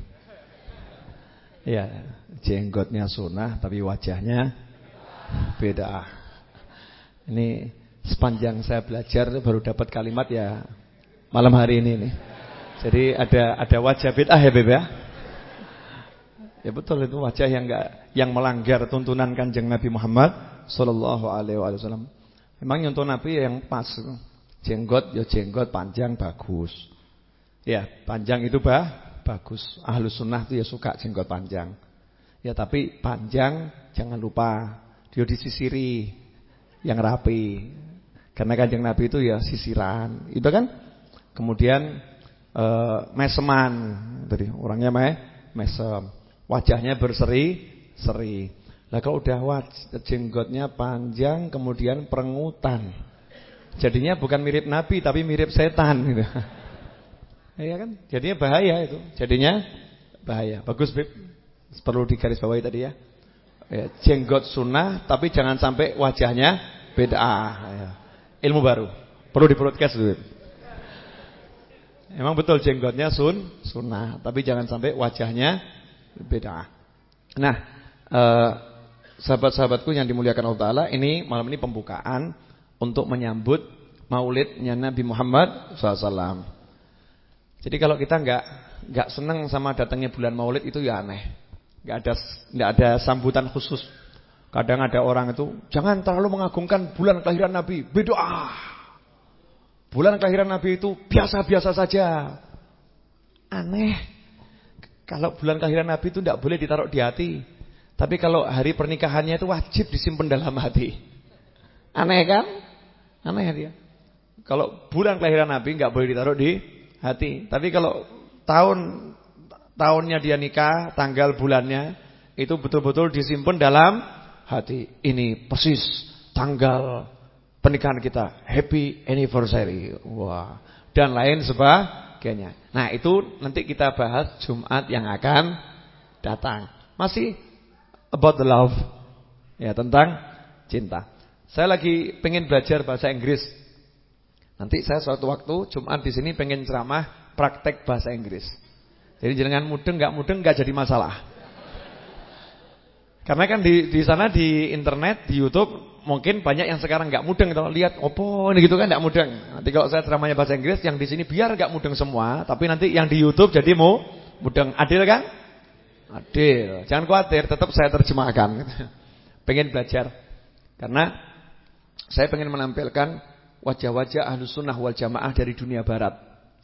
Ya, jenggotnya sunnah tapi wajahnya beda. Ini sepanjang saya belajar baru dapat kalimat ya malam hari ini nih. Jadi ada wajah bid'ah ya Beb ya. Ya betul, itu wajah yang melanggar tuntunan Kanjeng Nabi Muhammad sallallahu alaihi wasallam. Memang nyontoh Nabi yang pas. Jenggot ya jenggot panjang bagus. Ya, panjang itu bagus. Ahlus sunnah itu ya suka jenggot panjang. Ya tapi panjang jangan lupa dia disisiri yang rapi. Karena Kanjeng Nabi itu ya sisiran. Itu kan? Kemudian meseman. Tadi orangnya mesem. Wajahnya berseri-seri. Lah kalau udah jenggotnya panjang kemudian perengutan. Jadinya bukan mirip Nabi tapi mirip setan gitu. Iya kan? Jadinya bahaya itu. Jadinya bahaya. Bagus Beb. Perlu digarisbawahi tadi ya. Jenggot sunnah tapi jangan sampai wajahnya bid'ah. Ya. Ilmu baru. Perlu di-broadcast Beb. Emang betul jenggotnya sunnah tapi jangan sampai wajahnya bid'ah. Nah, sahabat-sahabatku yang dimuliakan Allah Ta'ala, ini malam ini pembukaan untuk menyambut maulidnya Nabi Muhammad SAW. Jadi kalau kita enggak senang sama datangnya bulan maulid itu ya aneh. Enggak ada sambutan khusus. Kadang ada orang itu, jangan terlalu mengagungkan bulan kelahiran Nabi, bid'ah. Bulan kelahiran Nabi itu biasa-biasa saja. Aneh. Kalau bulan kelahiran Nabi itu tidak boleh ditaruh di hati. Tapi kalau hari pernikahannya itu wajib disimpan dalam hati. Aneh kan? Aneh dia. Kalau bulan kelahiran Nabi nggak boleh ditaruh di hati. Tapi kalau tahunnya dia nikah, tanggal bulannya itu betul-betul disimpan dalam hati. Ini persis tanggal pernikahan kita. Happy anniversary. Wah. Dan lain sebagainya. Nah itu nanti kita bahas Jumat yang akan datang. Masih about the love. Ya tentang cinta. Saya lagi pengen belajar bahasa Inggris. Nanti saya suatu waktu Jumat di sini pengen ceramah praktek bahasa Inggris. Jadi jangan mudeng enggak jadi masalah. Karena kan di sana di internet, di YouTube mungkin banyak yang sekarang enggak mudeng kalau lihat opo ini gitu kan enggak mudeng. Nanti kalau saya ceramahnya bahasa Inggris yang di sini biar enggak mudeng semua, tapi nanti yang di YouTube jadi mudeng. Adil kan? Adil. Jangan khawatir, tetap saya terjemahkan. Pengen belajar. Karena saya pengen menampilkan wajah-wajah Ahlus Sunnah wal Jamaah dari dunia barat.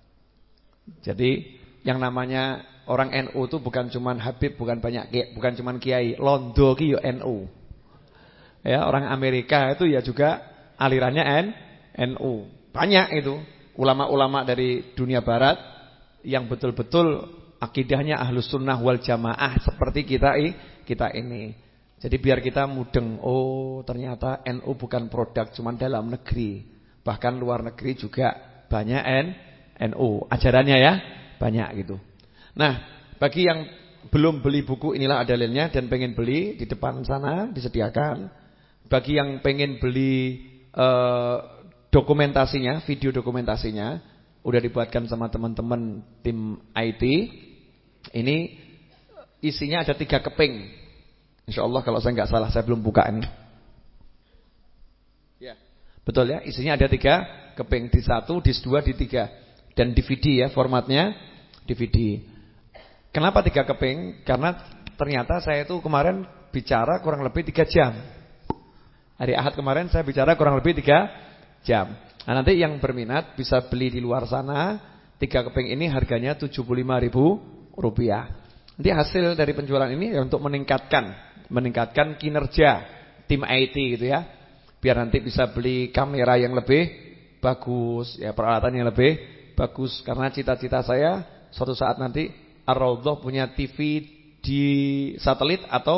Jadi yang namanya orang NU itu bukan cuman Habib, bukan cuman kiai, londo ki yo NU. Ya, orang Amerika itu ya juga alirannya NU. Banyak itu ulama-ulama dari dunia barat yang betul-betul akidahnya Ahlus Sunnah wal Jamaah seperti kita ini. Jadi biar kita mudeng, oh ternyata NU bukan produk cuman dalam negeri, bahkan luar negeri juga banyak NU ajarannya ya, banyak gitu. Nah, bagi yang belum beli buku inilah ada dalilnya dan pengen beli di depan sana disediakan. Bagi yang pengen beli dokumentasinya, video dokumentasinya udah dibuatkan sama teman-teman tim IT. Ini isinya ada 3 keping. InsyaAllah kalau saya nggak salah, saya belum buka ini. Ya, betul ya, isinya ada 3 keping, di 1, di 2, di 3. Dan DVD ya, formatnya DVD. Kenapa 3 keping? Karena ternyata saya itu kemarin bicara kurang lebih 3 jam. Hari Ahad kemarin saya bicara kurang lebih 3 jam. Nah nanti yang berminat bisa beli di luar sana. 3 keping ini harganya Rp75.000. Nanti hasil dari penjualan ini ya untuk meningkatkan kinerja tim IT gitu ya. Biar nanti bisa beli kamera yang lebih bagus, ya peralatan yang lebih bagus. Karena cita-cita saya suatu saat nanti Ar-Raudhah punya TV di satelit atau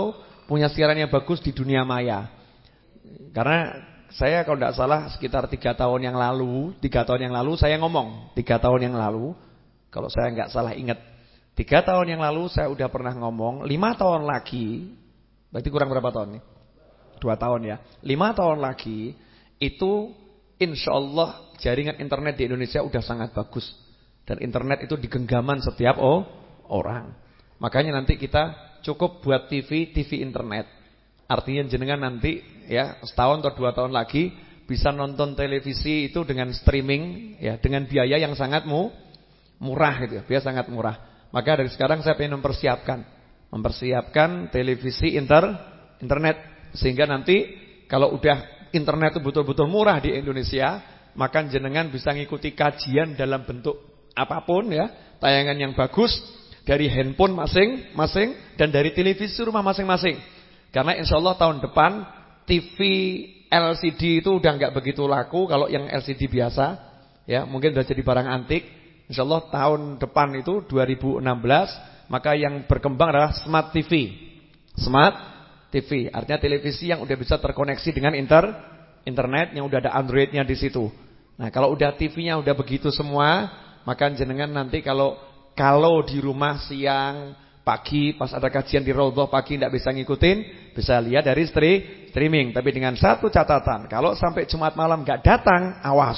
punya siaran yang bagus di dunia maya. Karena saya kalau tidak salah sekitar 3 tahun yang lalu saya ngomong, 3 tahun yang lalu, kalau saya nggak salah ingat, 3 tahun yang lalu saya udah pernah ngomong, 5 tahun lagi, berarti kurang berapa tahun nih? 2 tahun ya. 5 tahun lagi itu insyaallah jaringan internet di Indonesia udah sangat bagus. Dan internet itu di genggaman setiap orang. Makanya nanti kita cukup buat TV internet. Artinya jenengan nanti ya setahun atau 2 tahun lagi bisa nonton televisi itu dengan streaming ya, dengan biaya yang sangat murah gitu ya, biaya sangat murah. Maka dari sekarang saya ingin mempersiapkan televisi internet sehingga nanti kalau udah internet itu betul-betul murah di Indonesia, maka jenengan bisa ngikuti kajian dalam bentuk apapun ya, tayangan yang bagus dari handphone masing-masing dan dari televisi rumah masing-masing. Karena insyaallah tahun depan TV LCD itu udah nggak begitu laku kalau yang LCD biasa ya, mungkin udah jadi barang antik. Insyaallah tahun depan itu 2016 maka yang berkembang adalah Smart TV. Smart TV artinya televisi yang udah bisa terkoneksi dengan internet, yang udah ada Android-nya di situ. Nah, kalau udah TV-nya udah begitu semua, maka jenengan nanti kalau di rumah siang, pagi pas ada kajian di Raudhah pagi tidak bisa ngikutin, bisa lihat dari streaming. Tapi dengan satu catatan, kalau sampai Jumat malam enggak datang, awas.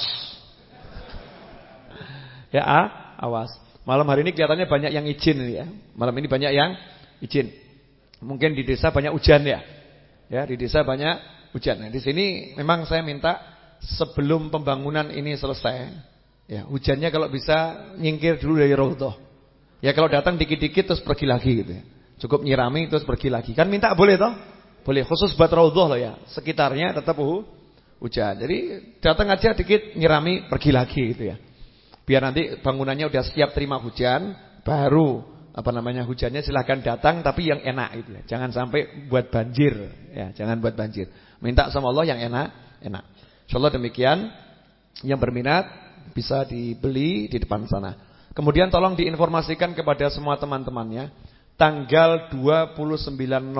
Ya, awas. Malam hari ini kelihatannya banyak yang izin ya. Malam ini banyak yang izin. Mungkin di desa banyak hujan ya. Ya, di desa banyak hujan. Nah, di sini memang saya minta sebelum pembangunan ini selesai, ya, hujannya kalau bisa nyingkir dulu dari Raudhah. Ya kalau datang dikit-dikit terus pergi lagi gitu ya. Cukup nyirami terus pergi lagi. Kan minta boleh toh? Boleh, khusus buat Raudhah loh ya. Sekitarnya tetap hujan. Jadi datang aja dikit nyirami pergi lagi gitu ya. Biar nanti bangunannya udah siap terima hujan, baru hujannya silahkan datang tapi yang enak gitu ya. Jangan sampai buat banjir ya, jangan buat banjir. Minta sama Allah yang enak. Insyaallah demikian. Yang berminat bisa dibeli di depan sana. Kemudian tolong diinformasikan kepada semua teman-temannya tanggal 29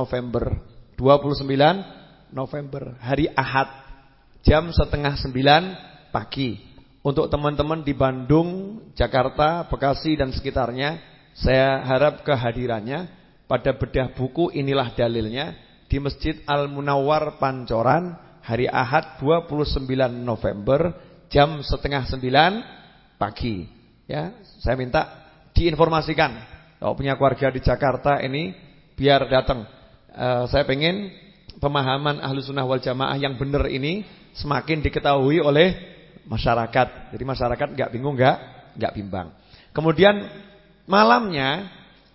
November hari Ahad jam 8:30 pagi. Untuk teman-teman di Bandung, Jakarta, Bekasi dan sekitarnya, saya harap kehadirannya pada bedah buku Inilah Dalilnya di Masjid Al-Munawwar Pancoran hari Ahad 29 November jam 8:30 pagi. Ya, saya minta diinformasikan. Kalau punya keluarga di Jakarta ini biar datang. Saya pengen pemahaman Ahlussunnah wal Jamaah yang benar ini semakin diketahui oleh masyarakat. Jadi masyarakat enggak bingung, enggak bimbang. Kemudian malamnya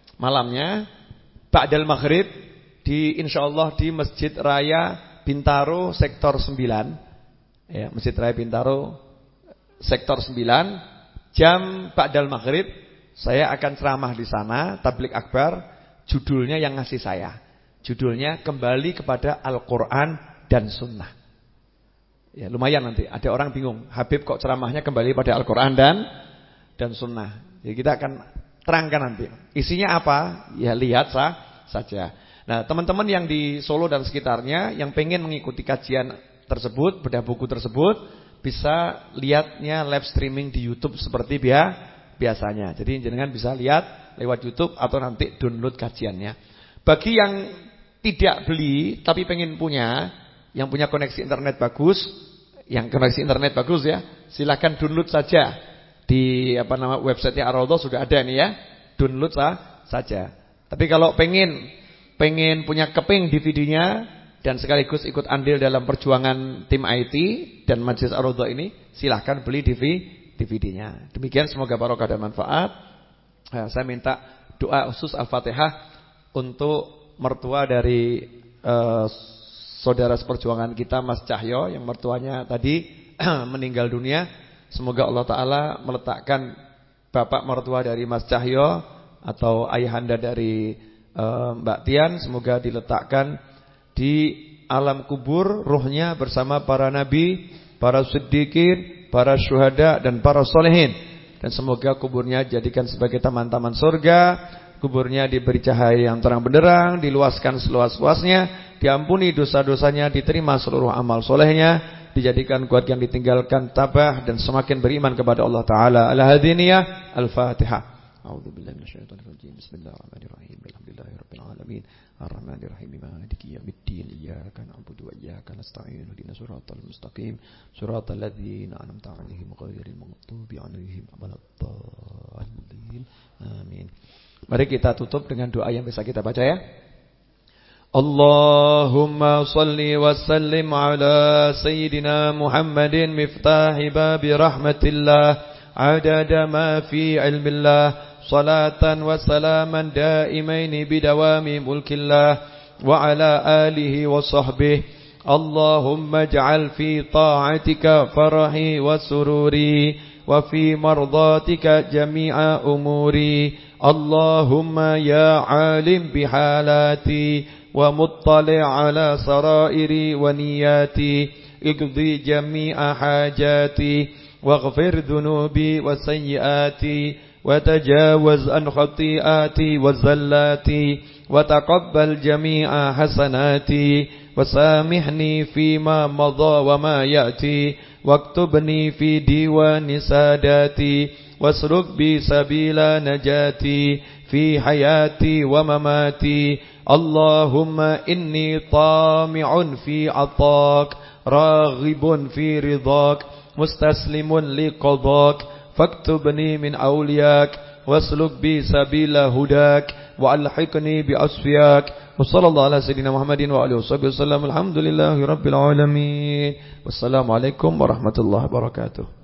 ba'dal maghrib insyaallah di Masjid Raya Bintaro sektor 9. Ya, Masjid Raya Bintaro sektor 9 jam ba'dal maghrib saya akan ceramah di sana, tabligh akbar, judulnya yang ngasih saya. Judulnya Kembali kepada Al-Qur'an dan Sunnah. Ya, lumayan nanti ada orang bingung, Habib kok ceramahnya kembali pada Al-Qur'an dan Sunnah. Jadi kita akan terangkan nanti. Isinya apa? Ya lihat saja. Nah, teman-teman yang di Solo dan sekitarnya yang pengen mengikuti kajian tersebut, bedah buku tersebut, bisa lihatnya live streaming di YouTube seperti biasanya. Jadi jenengan bisa lihat lewat YouTube atau nanti download kajiannya. Bagi yang tidak beli tapi pengen punya, yang punya koneksi internet bagus, ya, silakan download saja di websitenya Ar-Raudhah sudah ada nih ya. Download saja. Tapi kalau pengen punya keping DVD-nya dan sekaligus ikut andil dalam perjuangan tim IT dan Majelis Ar-Raudhah ini, silahkan beli DVD-nya. Demikian, semoga barokah dan manfaat. Saya minta doa khusus Al-Fatihah untuk mertua dari saudara seperjuangan kita Mas Cahyo yang mertuanya tadi meninggal dunia. Semoga Allah Ta'ala meletakkan bapak mertua dari Mas Cahyo atau ayahanda dari Mbak Tian, semoga diletakkan di alam kubur ruhnya bersama para nabi, para siddiqin, para syuhada dan para solehin. Dan semoga kuburnya jadikan sebagai taman-taman surga kuburnya diberi cahaya yang terang benderang, diluaskan seluas-luasnya, diampuni dosa-dosanya, diterima seluruh amal solehnya, dijadikan kuat yang ditinggalkan tabah dan semakin beriman kepada Allah Ta'ala. Al-Hadiniyah, Al-Fatihah. A'udzubillahi minasyaitonir rajim. Bismillahirrahmanirrahim. Alhamdulillahirabbil alamin. Ar-Rahmanir-Rahim. Maliki yaumiddin. Iyyaka na'budu wa iyyaka nasta'in. Ihdinas siratal mustaqim. Siratal ladzina an'amta 'alaihim ghairil maghdubi 'alaihim waladdallin. Amin. Mari kita tutup dengan doa yang bisa kita baca ya. Allahumma salli wa sallim ala sayyidina Muhammadin miftahi babi rahmatillah adada ma fi ilmillah salatan wa salaman daimaini bidawami mulkillah wa ala alihi wa sahbihi. Allahumma ij'al fi ta'atika farahi wa sururi wa fi mardatika jami'a umuri. Allahumma ya alim bihalati wa muttali' ala sarairi wa niyati iqdi jami'a hajati waghfir dhunubi wa sayyiati wa tajawaz an khati'ati wa zallati wa taqabbal jami'a hasanati wa samihni fima madha wa ma ya'ti waktubni fi diwani sadati wasruk bi sabila najati fi hayati wa mamati. Allahumma inni tami'un fi 'atak raghibun fi ridak mustaslimun liqadak faktubni min awliyak wasluk bi sabila hudak wa alhiqni bi asfiyak. Wa sallallahu ala sayyidina Muhammadin wa alihi wasallam. Alhamdulillahi rabbil alamin. Wassalamualaikum warahmatullahi wabarakatuh.